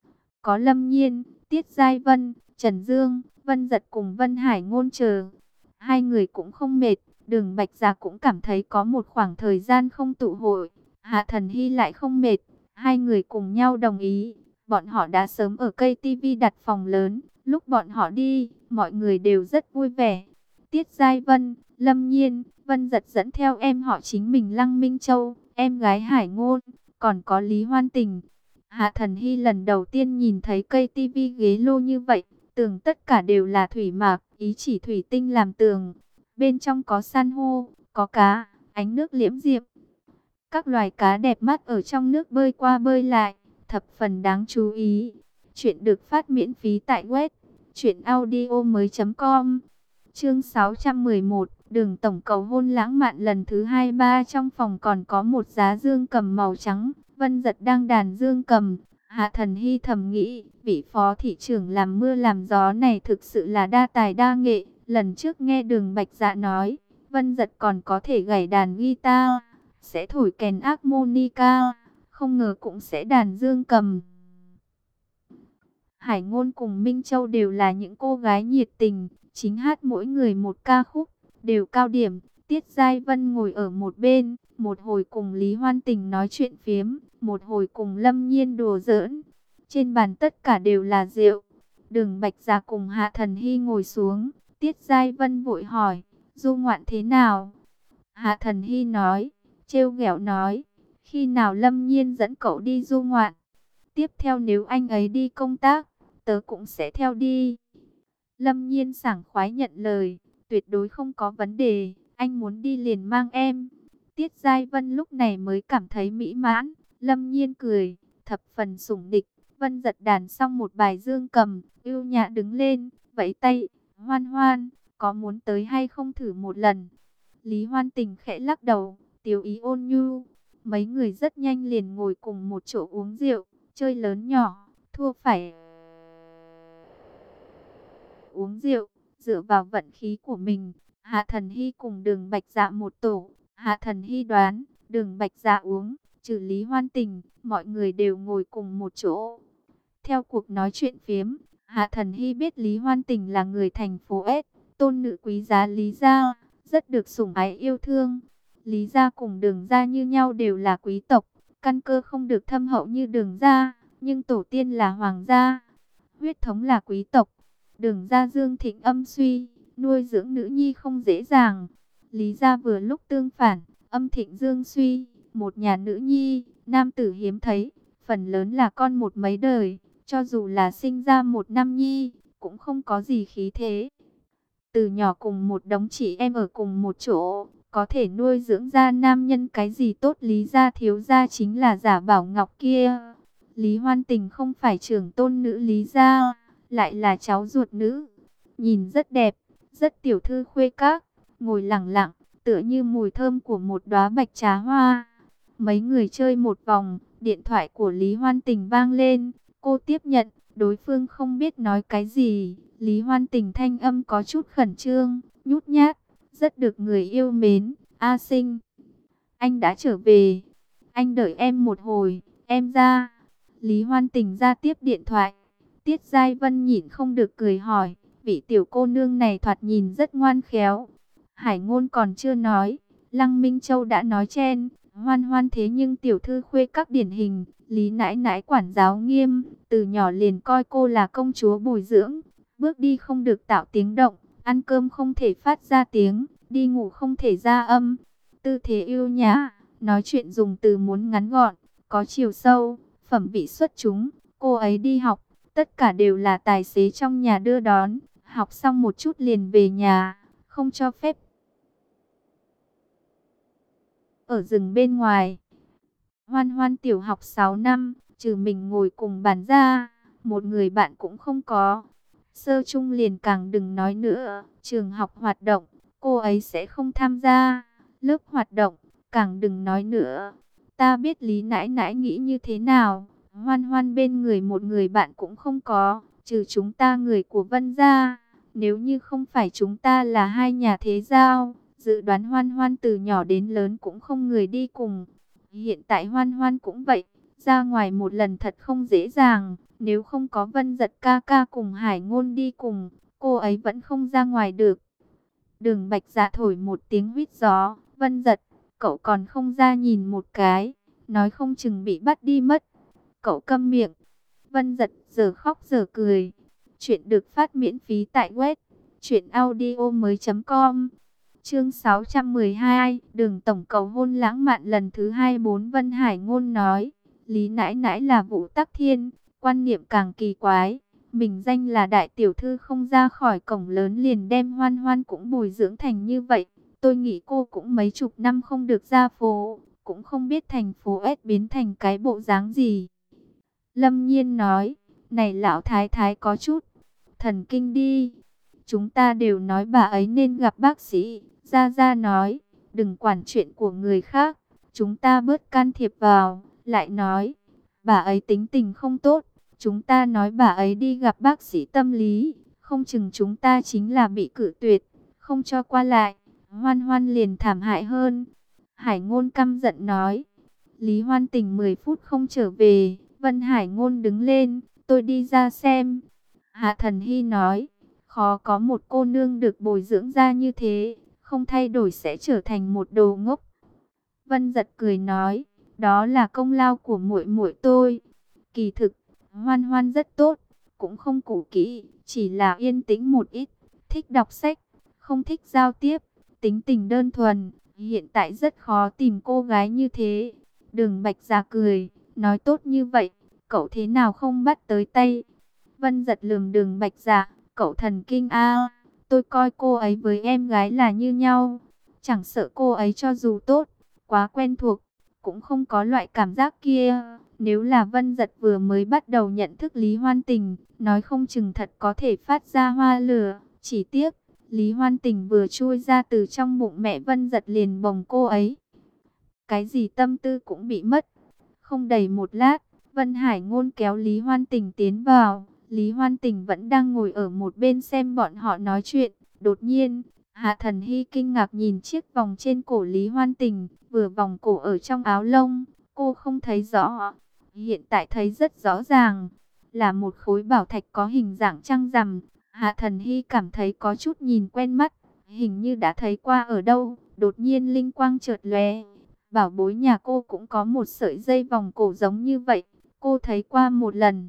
Có Lâm Nhiên, Tiết Giai Vân, Trần Dương, Vân Giật cùng Vân Hải Ngôn chờ. Hai người cũng không mệt. Đường Bạch Dạ cũng cảm thấy có một khoảng thời gian không tụ hội. Hạ Thần Hy lại không mệt. Hai người cùng nhau đồng ý. Bọn họ đã sớm ở cây tivi đặt phòng lớn. Lúc bọn họ đi, mọi người đều rất vui vẻ. Tiết Giai Vân, Lâm Nhiên, Vân Giật dẫn theo em họ chính mình Lăng Minh Châu, em gái Hải Ngôn, còn có Lý Hoan Tình. Hạ Thần Hy lần đầu tiên nhìn thấy cây tivi ghế lô như vậy. Tường tất cả đều là thủy mạc, ý chỉ thủy tinh làm tường. Bên trong có san hô, có cá, ánh nước liễm diệp. Các loài cá đẹp mắt ở trong nước bơi qua bơi lại, thập phần đáng chú ý. Chuyện được phát miễn phí tại web truyệnaudiomoi.com. Chương 611, Đường tổng cầu hôn lãng mạn lần thứ 23. Trong phòng còn có một giá dương cầm màu trắng, Vân Giật đang đàn dương cầm. Hạ Thần Hy thầm nghĩ, vị phó thị trưởng làm mưa làm gió này thực sự là đa tài đa nghệ. Lần trước nghe Đường Bạch Dạ nói, Vân Giật còn có thể gảy đàn guitar, sẽ thổi kèn harmonica, không ngờ cũng sẽ đàn dương cầm. Hải Ngôn cùng Minh Châu đều là những cô gái nhiệt tình, chính hát mỗi người một ca khúc, đều cao điểm. Tiết Giai Vân ngồi ở một bên, một hồi cùng Lý Hoan Tình nói chuyện phiếm, một hồi cùng Lâm Nhiên đùa giỡn. Trên bàn tất cả đều là rượu. Đường Bạch Dạ cùng Hạ Thần Hy ngồi xuống, Tiết Giai Vân vội hỏi, du ngoạn thế nào? Hạ Thần Hy nói, trêu ghẹo nói, khi nào Lâm Nhiên dẫn cậu đi du ngoạn? Tiếp theo nếu anh ấy đi công tác, tớ cũng sẽ theo đi. Lâm Nhiên sảng khoái nhận lời, tuyệt đối không có vấn đề, anh muốn đi liền mang em. Tiết Giai Vân lúc này mới cảm thấy mỹ mãn. Lâm Nhiên cười, thập phần sủng địch. Vân Giật đàn xong một bài dương cầm, ưu nhã đứng lên, vẫy tay, Hoan Hoan, có muốn tới hay không thử một lần? Lý Hoan Tình khẽ lắc đầu, tiểu ý ôn nhu. Mấy người rất nhanh liền ngồi cùng một chỗ uống rượu, chơi lớn nhỏ, thua phải uống rượu, dựa vào vận khí của mình. Hạ Thần Hy cùng Đường Bạch Dạ một tổ. Hạ Thần Hy đoán, Đường Bạch Dạ uống, trừ Lý Hoan Tình, mọi người đều ngồi cùng một chỗ. Theo cuộc nói chuyện phiếm, Hạ Thần Hy biết Lý Hoan Tình là người thành phố S, tôn nữ quý giá Lý gia, rất được sủng ái yêu thương. Lý gia cùng Đường gia như nhau đều là quý tộc, căn cơ không được thâm hậu như Đường gia, nhưng tổ tiên là hoàng gia, huyết thống là quý tộc. Đường gia dương thịnh âm suy, nuôi dưỡng nữ nhi không dễ dàng. Lý gia vừa lúc tương phản, âm thịnh dương suy, một nhà nữ nhi, Nam tử hiếm thấy, phần lớn là con một mấy đời, cho dù là sinh ra một nam nhi, cũng không có gì khí thế. Từ nhỏ cùng một đống chị em ở cùng một chỗ, có thể nuôi dưỡng ra nam nhân cái gì tốt. Lý gia thiếu gia chính là Giả Bảo Ngọc kia. Lý Hoan Tình không phải trưởng tôn nữ Lý gia, lại là cháu ruột nữ. Nhìn rất đẹp, rất tiểu thư khuê các, ngồi lẳng lặng, tựa như mùi thơm của một đóa bạch trà hoa. Mấy người chơi một vòng, điện thoại của Lý Hoan Tình vang lên, cô tiếp nhận, đối phương không biết nói cái gì. Lý Hoan Tình thanh âm có chút khẩn trương, nhút nhát, rất được người yêu mến. A Sinh, anh đã trở về, anh đợi em một hồi, em ra. Lý Hoan Tình ra tiếp điện thoại. Tiết Giai Vân nhịn không được cười hỏi, vị tiểu cô nương này thoạt nhìn rất ngoan khéo. Hải Ngôn còn chưa nói, Lăng Minh Châu đã nói chen, Hoan Hoan thế nhưng tiểu thư khuê các điển hình, Lý nãi nãi quản giáo nghiêm, từ nhỏ liền coi cô là công chúa bồi dưỡng, bước đi không được tạo tiếng động, ăn cơm không thể phát ra tiếng, đi ngủ không thể ra âm, tư thế yêu nhã, nói chuyện dùng từ muốn ngắn gọn, có chiều sâu, phẩm vị xuất chúng. Cô ấy đi học, tất cả đều là tài xế trong nhà đưa đón, học xong một chút liền về nhà, không cho phép ở rừng bên ngoài. Hoan Hoan tiểu học 6 năm, trừ mình ngồi cùng bàn ra, một người bạn cũng không có. Sơ trung liền càng đừng nói nữa, trường học hoạt động, cô ấy sẽ không tham gia, lớp hoạt động, càng đừng nói nữa. Ta biết Lý nãi nãi nghĩ như thế nào, Hoan Hoan bên người một người bạn cũng không có, trừ chúng ta người của Vân gia. Nếu như không phải chúng ta là hai nhà thế giao, dự đoán Hoan Hoan từ nhỏ đến lớn cũng không người đi cùng. Hiện tại Hoan Hoan cũng vậy, ra ngoài một lần thật không dễ dàng, nếu không có Vân Giật ca ca cùng Hải Ngôn đi cùng, cô ấy vẫn không ra ngoài được. Đường Bạch Dạ thổi một tiếng huýt gió, Vân Giật, cậu còn không ra nhìn một cái, nói không chừng bị bắt đi mất. Cậu câm miệng. Vân Giật giờ khóc giờ cười. Chuyện được phát miễn phí tại web truyệnaudiomoi.com. Chương 612, Đường tổng cầu hôn lãng mạn lần thứ 24. Vân Hải Ngôn nói, Lý nãi nãi là Vũ Tắc Thiên, quan niệm càng kỳ quái. Mình danh là đại tiểu thư không ra khỏi cổng lớn liền đem Hoan Hoan cũng bồi dưỡng thành như vậy. Tôi nghĩ cô cũng mấy chục năm không được ra phố, cũng không biết thành phố S biến thành cái bộ dáng gì. Lâm Nhiên nói, này lão thái thái có chút thần kinh đi. Chúng ta đều nói bà ấy nên gặp bác sĩ. Gia Gia nói, đừng quản chuyện của người khác, chúng ta bớt can thiệp vào. Lại nói, bà ấy tính tình không tốt, chúng ta nói bà ấy đi gặp bác sĩ tâm lý, không chừng chúng ta chính là bị cự tuyệt, không cho qua lại. Hoan Hoan liền thảm hại hơn. Hải Ngôn căm giận nói, Lý Hoan Tình 10 phút không trở về. Vân Hải Ngôn đứng lên, tôi đi ra xem. Hạ Thần Hy nói, khó có một cô nương được bồi dưỡng ra như thế, không thay đổi sẽ trở thành một đồ ngốc. Vân Giật cười nói, đó là công lao của muội muội tôi. Kỳ thực, Hoan Hoan rất tốt, cũng không cũ kỹ, chỉ là yên tĩnh một ít, thích đọc sách, không thích giao tiếp, tính tình đơn thuần. Hiện tại rất khó tìm cô gái như thế. Đường Bạch Dạ cười, nói tốt như vậy, cậu thế nào không bắt tới tay? Vân Giật lườm Đường Bạch Dạ, cậu thần kinh a, tôi coi cô ấy với em gái là như nhau, chẳng sợ cô ấy cho dù tốt, quá quen thuộc, cũng không có loại cảm giác kia. Nếu là Vân Giật vừa mới bắt đầu nhận thức Lý Hoan Tình, nói không chừng thật có thể phát ra hoa lửa, chỉ tiếc, Lý Hoan Tình vừa chui ra từ trong bụng mẹ Vân Giật liền bồng cô ấy. Cái gì tâm tư cũng bị mất. Không đầy một lát, Vân Hải Ngôn kéo Lý Hoan Tình tiến vào. Lý Hoan Tình vẫn đang ngồi ở một bên xem bọn họ nói chuyện. Đột nhiên, Hạ Thần Hy kinh ngạc nhìn chiếc vòng trên cổ Lý Hoan Tình, vừa vòng cổ ở trong áo lông, cô không thấy rõ. Hiện tại thấy rất rõ ràng, là một khối bảo thạch có hình dạng trăng rằm. Hạ Thần Hy cảm thấy có chút nhìn quen mắt, hình như đã thấy qua ở đâu. Đột nhiên linh quang chợt lóe, bảo bối nhà cô cũng có một sợi dây vòng cổ giống như vậy, cô thấy qua một lần.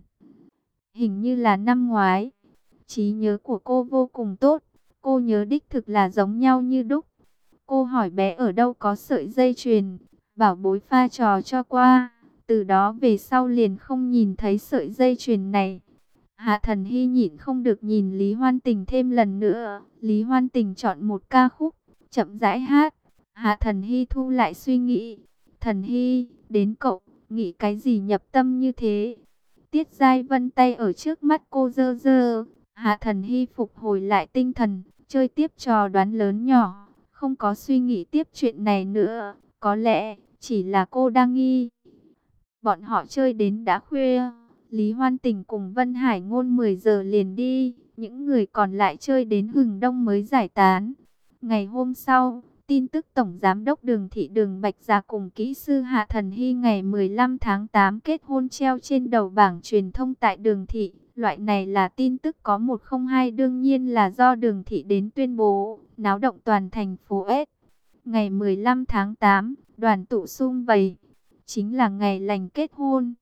Hình như là năm ngoái. Trí nhớ của cô vô cùng tốt, cô nhớ đích thực là giống nhau như đúc. Cô hỏi bé ở đâu có sợi dây chuyền, bảo bối pha trò cho qua. Từ đó về sau liền không nhìn thấy sợi dây chuyền này. Hạ Thần Hy nhịn không được nhìn Lý Hoan Tình thêm lần nữa. Lý Hoan Tình chọn một ca khúc, chậm rãi hát. Hạ Thần Hy thu lại suy nghĩ. Thần Hy, đến cậu, nghĩ cái gì nhập tâm như thế? Tiết Giai Vân tay ở trước mắt cô dơ dơ. Hạ Thần Hy phục hồi lại tinh thần, chơi tiếp trò đoán lớn nhỏ. Không có suy nghĩ tiếp chuyện này nữa. Có lẽ, chỉ là cô đang nghi. Bọn họ chơi đến đã khuya. Lý Hoan Tình cùng Vân Hải Ngôn 10 giờ liền đi. Những người còn lại chơi đến hừng đông mới giải tán. Ngày hôm sau, tin tức Tổng Giám đốc Đường Thị Đường Bạch Gia cùng kỹ sư Hạ Thần Hy ngày 15 tháng 8 kết hôn treo trên đầu bảng truyền thông tại Đường Thị. Loại này là tin tức có 102, đương nhiên là do Đường Thị đến tuyên bố, náo động toàn thành phố S. Ngày 15 tháng 8, đoàn tụ sum vầy, chính là ngày lành kết hôn.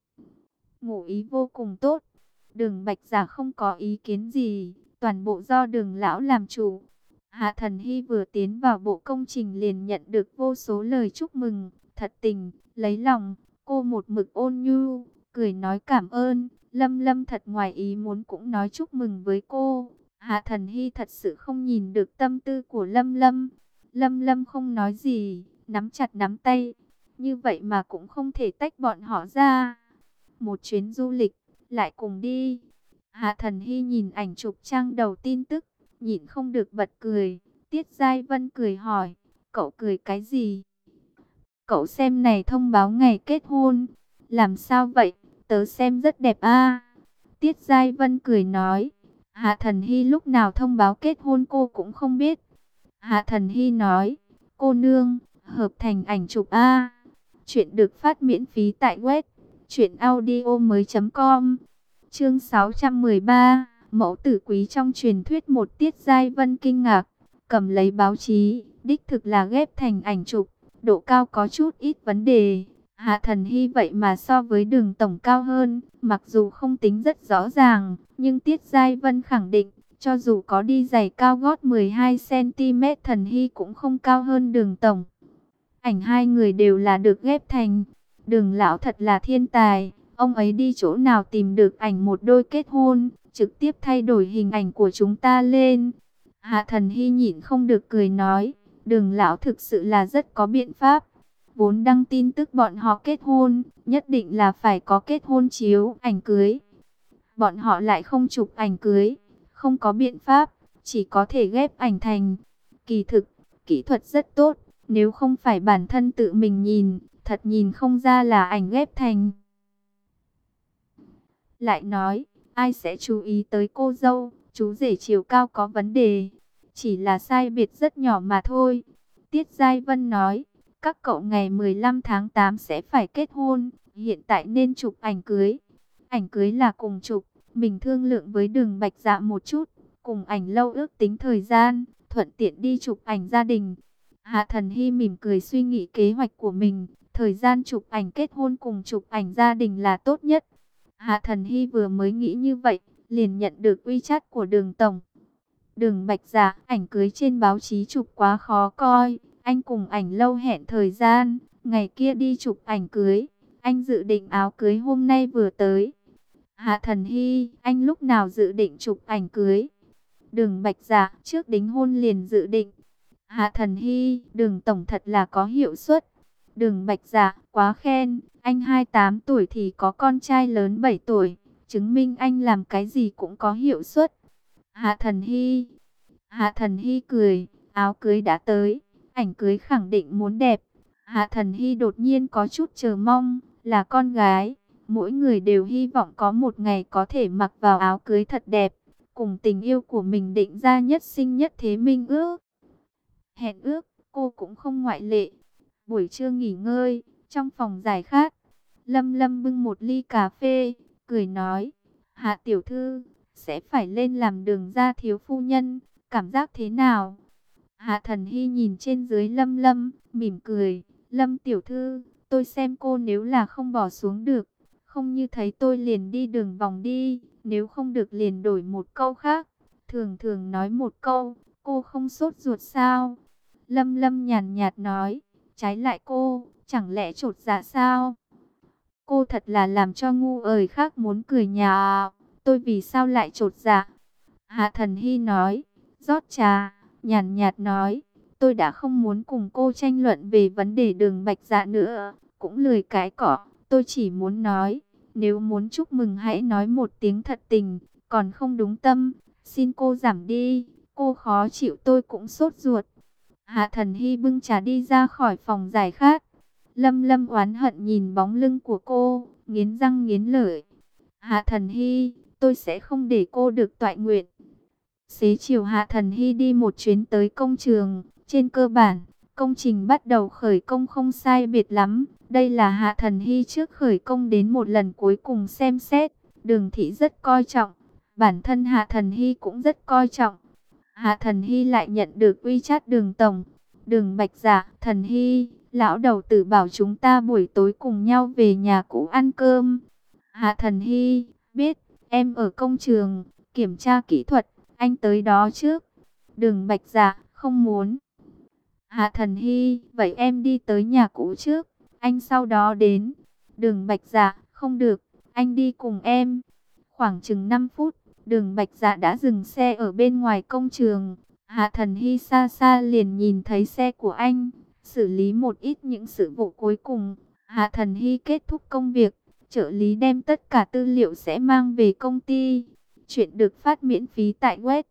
Ngụ ý vô cùng tốt. Đường Bạch Gia không có ý kiến gì, toàn bộ do Đường lão làm chủ. Hạ Thần Hy vừa tiến vào bộ công trình liền nhận được vô số lời chúc mừng, thật tình, lấy lòng. Cô một mực ôn nhu, cười nói cảm ơn. Lâm Lâm thật ngoài ý muốn cũng nói chúc mừng với cô. Hạ Thần Hy thật sự không nhìn được tâm tư của Lâm Lâm. Lâm Lâm không nói gì, nắm chặt nắm tay. Như vậy mà cũng không thể tách bọn họ ra. Một chuyến du lịch, lại cùng đi. Hạ Thần Hy nhìn ảnh chụp trang đầu tin tức, nhịn không được bật cười. Tiết Giai Vân cười hỏi, cậu cười cái gì? Cậu xem này thông báo ngày kết hôn. Làm sao vậy? Tớ xem rất đẹp a. Tiết Giai Vân cười nói, Hạ Thần Hy lúc nào thông báo kết hôn cô cũng không biết. Hạ Thần Hy nói, cô nương, hợp thành ảnh chụp a. Chuyện được phát miễn phí tại web truyệnaudiomoi.com. Chương 613, mẫu tử quý trong truyền thuyết. Một Tiết Giai Vân kinh ngạc, cầm lấy báo chí, đích thực là ghép thành ảnh chụp, độ cao có chút ít vấn đề. Hạ Thần Hy vậy mà so với Đường tổng cao hơn, mặc dù không tính rất rõ ràng, nhưng Tiết Giai Vân khẳng định, cho dù có đi giày cao gót 12 cm Thần Hy cũng không cao hơn Đường tổng. Ảnh hai người đều là được ghép thành. Đường lão thật là thiên tài, ông ấy đi chỗ nào tìm được ảnh một đôi kết hôn, trực tiếp thay đổi hình ảnh của chúng ta lên. Hạ Thần Hy nhịn không được cười nói, Đường lão thực sự là rất có biện pháp. Vốn đăng tin tức bọn họ kết hôn, nhất định là phải có kết hôn chiếu, ảnh cưới. Bọn họ lại không chụp ảnh cưới, không có biện pháp, chỉ có thể ghép ảnh thành. Kỳ thực, kỹ thuật rất tốt, nếu không phải bản thân tự mình nhìn, thật nhìn không ra là ảnh ghép thành. Lại nói, ai sẽ chú ý tới cô dâu, chú rể chiều cao có vấn đề, chỉ là sai biệt rất nhỏ mà thôi. Tiết Giai Vân nói, các cậu ngày 15 tháng 8 sẽ phải kết hôn, hiện tại nên chụp ảnh cưới. Ảnh cưới là cùng chụp, mình thương lượng với Đường Bạch Dạ một chút, cùng ảnh lâu ước tính thời gian, thuận tiện đi chụp ảnh gia đình. Hạ Thần Hy mỉm cười suy nghĩ kế hoạch của mình, thời gian chụp ảnh kết hôn cùng chụp ảnh gia đình là tốt nhất. Hạ Thần Hy vừa mới nghĩ như vậy, liền nhận được WeChat của Đường tổng. Đường Bạch Dạ, ảnh cưới trên báo chí chụp quá khó coi, anh cùng ảnh lâu hẹn thời gian, ngày kia đi chụp ảnh cưới, anh dự định áo cưới hôm nay vừa tới. Hạ Thần Hy, anh lúc nào dự định chụp ảnh cưới? Đường Bạch Dạ, trước đính hôn liền dự định. Hạ Thần Hy, Đường tổng thật là có hiệu suất. Đường Bạch Dạ, quá khen, anh 28 tuổi thì có con trai lớn 7 tuổi, chứng minh anh làm cái gì cũng có hiệu suất. Hạ Thần Hy cười, áo cưới đã tới, ảnh cưới khẳng định muốn đẹp. Hạ Thần Hy đột nhiên có chút chờ mong, là con gái, mỗi người đều hy vọng có một ngày có thể mặc vào áo cưới thật đẹp, cùng tình yêu của mình định ra nhất sinh nhất thế minh ước. Hẹn ước, cô cũng không ngoại lệ. Buổi trưa nghỉ ngơi, trong phòng giải khát, Lâm Lâm bưng một ly cà phê, cười nói, Hạ tiểu thư, sẽ phải lên làm Đường gia thiếu phu nhân, cảm giác thế nào? Hạ Thần Hy nhìn trên dưới Lâm Lâm, mỉm cười, Lâm tiểu thư, tôi xem cô nếu là không bỏ xuống được, không như thấy tôi liền đi đường vòng đi, nếu không được liền đổi một câu khác, thường thường nói một câu, cô không sốt ruột sao? Lâm Lâm nhàn nhạt nói, trái lại cô, chẳng lẽ chột dạ sao? Cô thật là làm cho ngu ời khác muốn cười nhà. Tôi vì sao lại chột dạ? Hạ Thần Hy nói, rót trà, nhàn nhạt nói, tôi đã không muốn cùng cô tranh luận về vấn đề Đường Bạch Dạ nữa, cũng lười cãi cọ, tôi chỉ muốn nói, nếu muốn chúc mừng hãy nói một tiếng thật tình, còn không đúng tâm, xin cô giảm đi, cô khó chịu tôi cũng sốt ruột. Hạ Thần Hy bưng trà đi ra khỏi phòng giải khát. Lâm Lâm oán hận nhìn bóng lưng của cô, nghiến răng nghiến lợi. Hạ Thần Hy, tôi sẽ không để cô được toại nguyện. Xế chiều Hạ Thần Hy đi một chuyến tới công trường. Trên cơ bản, công trình bắt đầu khởi công không sai biệt lắm. Đây là Hạ Thần Hy trước khởi công đến một lần cuối cùng xem xét. Đường Thị rất coi trọng. Bản thân Hạ Thần Hy cũng rất coi trọng. Hạ Thần Hy lại nhận được WeChat Đường Tổng. Đường Bạch Dạ, Thần Hy, lão đầu tử bảo chúng ta buổi tối cùng nhau về nhà cũ ăn cơm. Hạ Thần Hy, biết, em ở công trường, kiểm tra kỹ thuật, anh tới đó trước. Đường Bạch Dạ, không muốn. Hạ Thần Hy, vậy em đi tới nhà cũ trước, anh sau đó đến. Đường Bạch Dạ, không được, anh đi cùng em. Khoảng chừng 5 phút, Đường Bạch Dạ đã dừng xe ở bên ngoài công trường. Hạ Thần Hy xa xa liền nhìn thấy xe của anh, xử lý một ít những sự vụ cuối cùng. Hạ Thần Hy kết thúc công việc, trợ lý đem tất cả tư liệu sẽ mang về công ty. Chuyện được phát miễn phí tại web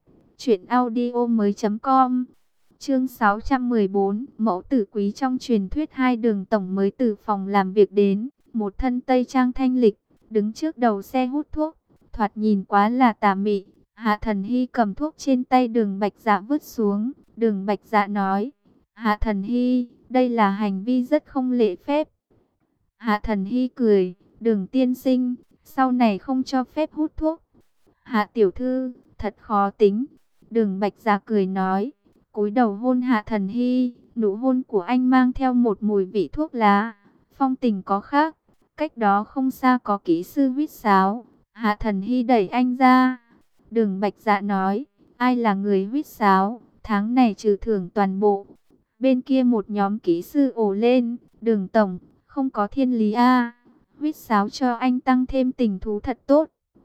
truyệnaudiomoi.com. Chương 614, mẫu tử quý trong truyền thuyết. Hai Đường tổng mới từ phòng làm việc đến, một thân tây trang thanh lịch, đứng trước đầu xe hút thuốc, thoạt nhìn quá là tà mị. Hạ Thần Hy cầm thuốc trên tay Đường Bạch Dạ vứt xuống. Đường Bạch Dạ nói, Hạ Thần Hy, đây là hành vi rất không lễ phép. Hạ Thần Hy cười, Đường tiên sinh, sau này không cho phép hút thuốc. Hạ tiểu thư, thật khó tính. Đường Bạch Dạ cười nói, cúi đầu hôn Hạ Thần Hy. Nụ hôn của anh mang theo một mùi vị thuốc lá, phong tình có khác. Cách đó không xa có kỹ sư huýt sáo. Hạ Thần Hy đẩy anh ra. Đường Bạch Dạ nói, ai là người huýt sáo, tháng này trừ thưởng toàn bộ. Bên kia một nhóm kỹ sư ồ lên, Đường tổng, không có thiên lý a, huýt sáo cho anh tăng thêm tình thú thật tốt.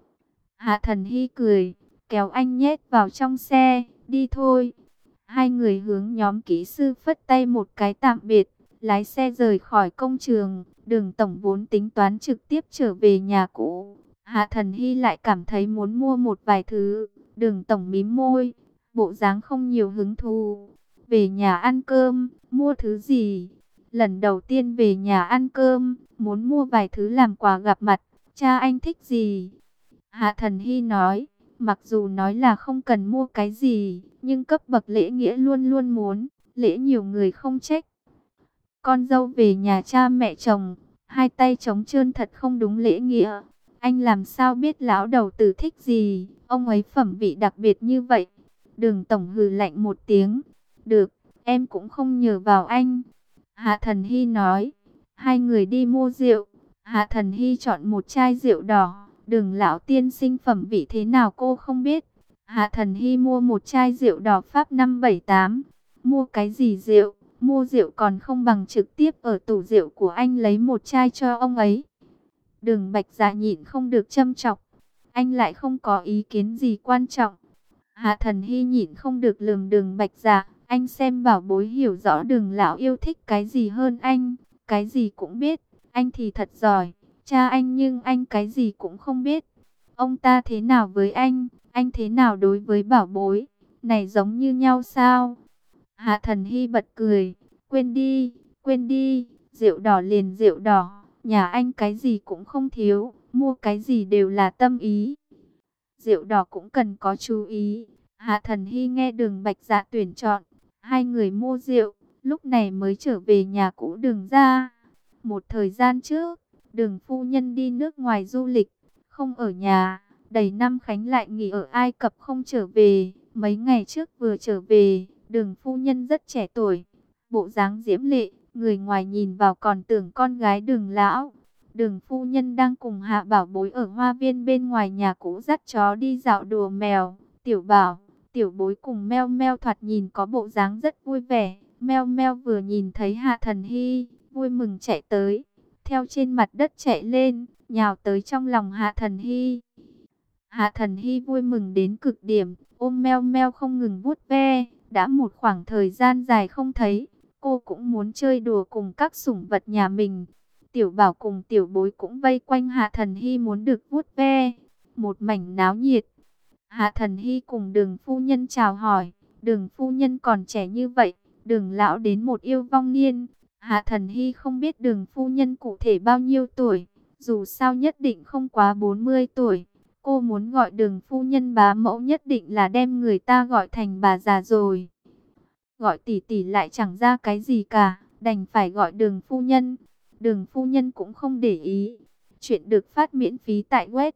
Hạ Thần Hy cười, kéo anh nhét vào trong xe, đi thôi. Hai người hướng nhóm kỹ sư phất tay một cái tạm biệt, lái xe rời khỏi công trường. Đường tổng vốn tính toán trực tiếp trở về nhà cũ. Hạ Thần Hy lại cảm thấy muốn mua một vài thứ. Đường tổng mím môi, bộ dáng không nhiều hứng thú. Về nhà ăn cơm, mua thứ gì? Lần đầu tiên về nhà ăn cơm, muốn mua vài thứ làm quà gặp mặt. Cha anh thích gì? Hạ Thần Hy nói, mặc dù nói là không cần mua cái gì, nhưng cấp bậc lễ nghĩa luôn luôn muốn, lễ nhiều người không trách. Con dâu về nhà cha mẹ chồng, hai tay trống trơn thật không đúng lễ nghĩa. Anh làm sao biết lão đầu tử thích gì, ông ấy phẩm vị đặc biệt như vậy. Đường tổng hừ lạnh một tiếng, được, em cũng không nhờ vào anh. Hạ Thần Hy nói, hai người đi mua rượu. Hạ Thần Hy chọn một chai rượu đỏ. Đường lão tiên sinh phẩm vị thế nào cô không biết. Hạ Thần Hy mua một chai rượu đỏ Pháp 578. Mua cái gì rượu? Mua rượu còn không bằng trực tiếp ở tủ rượu của anh lấy một chai cho ông ấy. Đường Bạch Dạ nhịn không được châm chọc. Anh lại không có ý kiến gì quan trọng. Hạ Thần Hy nhịn không được lườm Đường Bạch Dạ. Anh xem bảo bối hiểu rõ Đường lão yêu thích cái gì hơn anh. Cái gì cũng biết. Anh thì thật giỏi. Cha anh nhưng anh cái gì cũng không biết. Ông ta thế nào với anh thế nào đối với bảo bối. Này giống như nhau sao? Hạ Thần Hy bật cười. Quên đi, rượu đỏ liền rượu đỏ. Nhà anh cái gì cũng không thiếu, mua cái gì đều là tâm ý. Rượu đỏ cũng cần có chú ý. Hạ Thần Hy nghe Đường Bạch Dạ tuyển chọn. Hai người mua rượu, lúc này mới trở về nhà cũ Đường ra. Một thời gian trước, Đường phu nhân đi nước ngoài du lịch, không ở nhà. Đầy năm Khánh lại nghỉ ở Ai Cập không trở về. Mấy ngày trước vừa trở về, Đường phu nhân rất trẻ tuổi, bộ dáng diễm lệ, người ngoài nhìn vào còn tưởng con gái Đường lão. Đường phu nhân đang cùng Hạ Bảo Bối ở hoa viên bên ngoài nhà cũ dắt chó đi dạo đùa mèo. Tiểu Bảo, Tiểu Bối cùng Meo Meo thoạt nhìn có bộ dáng rất vui vẻ. Meo Meo vừa nhìn thấy Hạ Thần Hy, vui mừng chạy tới. theo trên mặt đất chạy lên, nhào tới trong lòng Hạ Thần Hy. Hạ Thần Hy vui mừng đến cực điểm, ôm Meo Meo không ngừng vuốt ve. Đã một khoảng thời gian dài không thấy, cô cũng muốn chơi đùa cùng các sủng vật nhà mình. Tiểu Bảo cùng Tiểu Bối cũng vây quanh Hạ Thần Hy muốn được vuốt ve. Một mảnh náo nhiệt. Hạ Thần Hy cùng Đường phu nhân chào hỏi. Đường phu nhân còn trẻ như vậy, Đường lão đến một yêu vong niên. Hạ Thần Hy không biết Đường phu nhân cụ thể bao nhiêu tuổi, dù sao nhất định không quá 40 tuổi. Cô muốn gọi Đường phu nhân bá mẫu nhất định là đem người ta gọi thành bà già rồi. Gọi tỷ tỷ lại chẳng ra cái gì cả, đành phải gọi Đường phu nhân. Đường phu nhân cũng không để ý. Chuyện được phát miễn phí tại web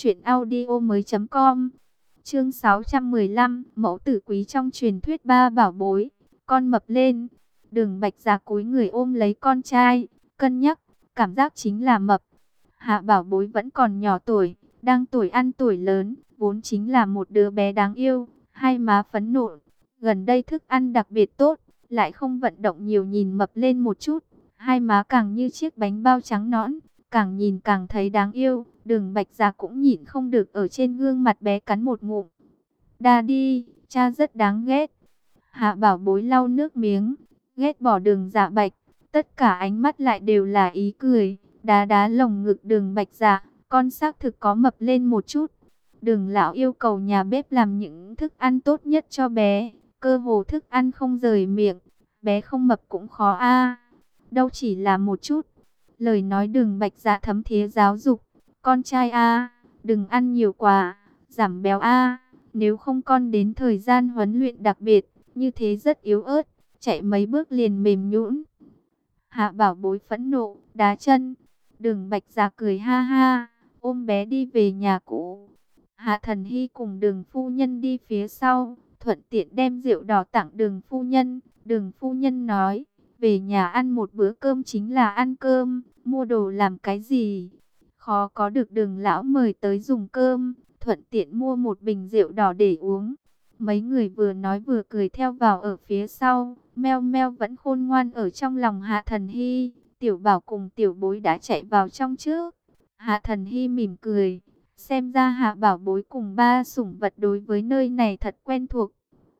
truyệnaudiomoi.com. Chương 615, mẫu tử quý trong truyền thuyết ba bảo bối, con mập lên. Đường Bạch Dạ cúi người ôm lấy con trai, cân nhắc, cảm giác chính là mập. Hạ bảo bối vẫn còn nhỏ tuổi, đang tuổi ăn tuổi lớn, vốn chính là một đứa bé đáng yêu, hai má phấn nộn. Gần đây thức ăn đặc biệt tốt, lại không vận động nhiều nhìn mập lên một chút, hai má càng như chiếc bánh bao trắng nõn, càng nhìn càng thấy đáng yêu. Đường Bạch Dạ cũng nhịn không được ở trên gương mặt bé cắn một ngụm. Daddy, cha rất đáng ghét. Hạ bảo bối lau nước miếng, ghét bỏ Đường Dạ Bạch, tất cả ánh mắt lại đều là ý cười, đá đá lồng ngực Đường Bạch Dạ, con xác thực có mập lên một chút. Đường lão yêu cầu nhà bếp làm những thức ăn tốt nhất cho bé, cơ hồ thức ăn không rời miệng, bé không mập cũng khó a. Đâu chỉ là một chút. Lời nói Đường Bạch Dạ thấm thía giáo dục, con trai a, đừng ăn nhiều quá, giảm béo a, nếu không con đến thời gian huấn luyện đặc biệt, như thế rất yếu ớt, chạy mấy bước liền mềm nhũn. Hạ bảo bối phẫn nộ, đá chân. Đường Bạch Dạ cười ha ha, ôm bé đi về nhà cũ. Hạ Thần Hy cùng Đường phu nhân đi phía sau, thuận tiện đem rượu đỏ tặng Đường phu nhân. Đường phu nhân nói, về nhà ăn một bữa cơm chính là ăn cơm, mua đồ làm cái gì? Khó có được Đường lão mời tới dùng cơm, thuận tiện mua một bình rượu đỏ để uống. Mấy người vừa nói vừa cười theo vào ở phía sau. Meo Meo vẫn khôn ngoan ở trong lòng Hạ Thần Hy. Tiểu Bảo cùng Tiểu Bối đã chạy vào trong trước. Hạ Thần Hy mỉm cười. Xem ra Hạ Bảo Bối cùng ba sủng vật đối với nơi này thật quen thuộc.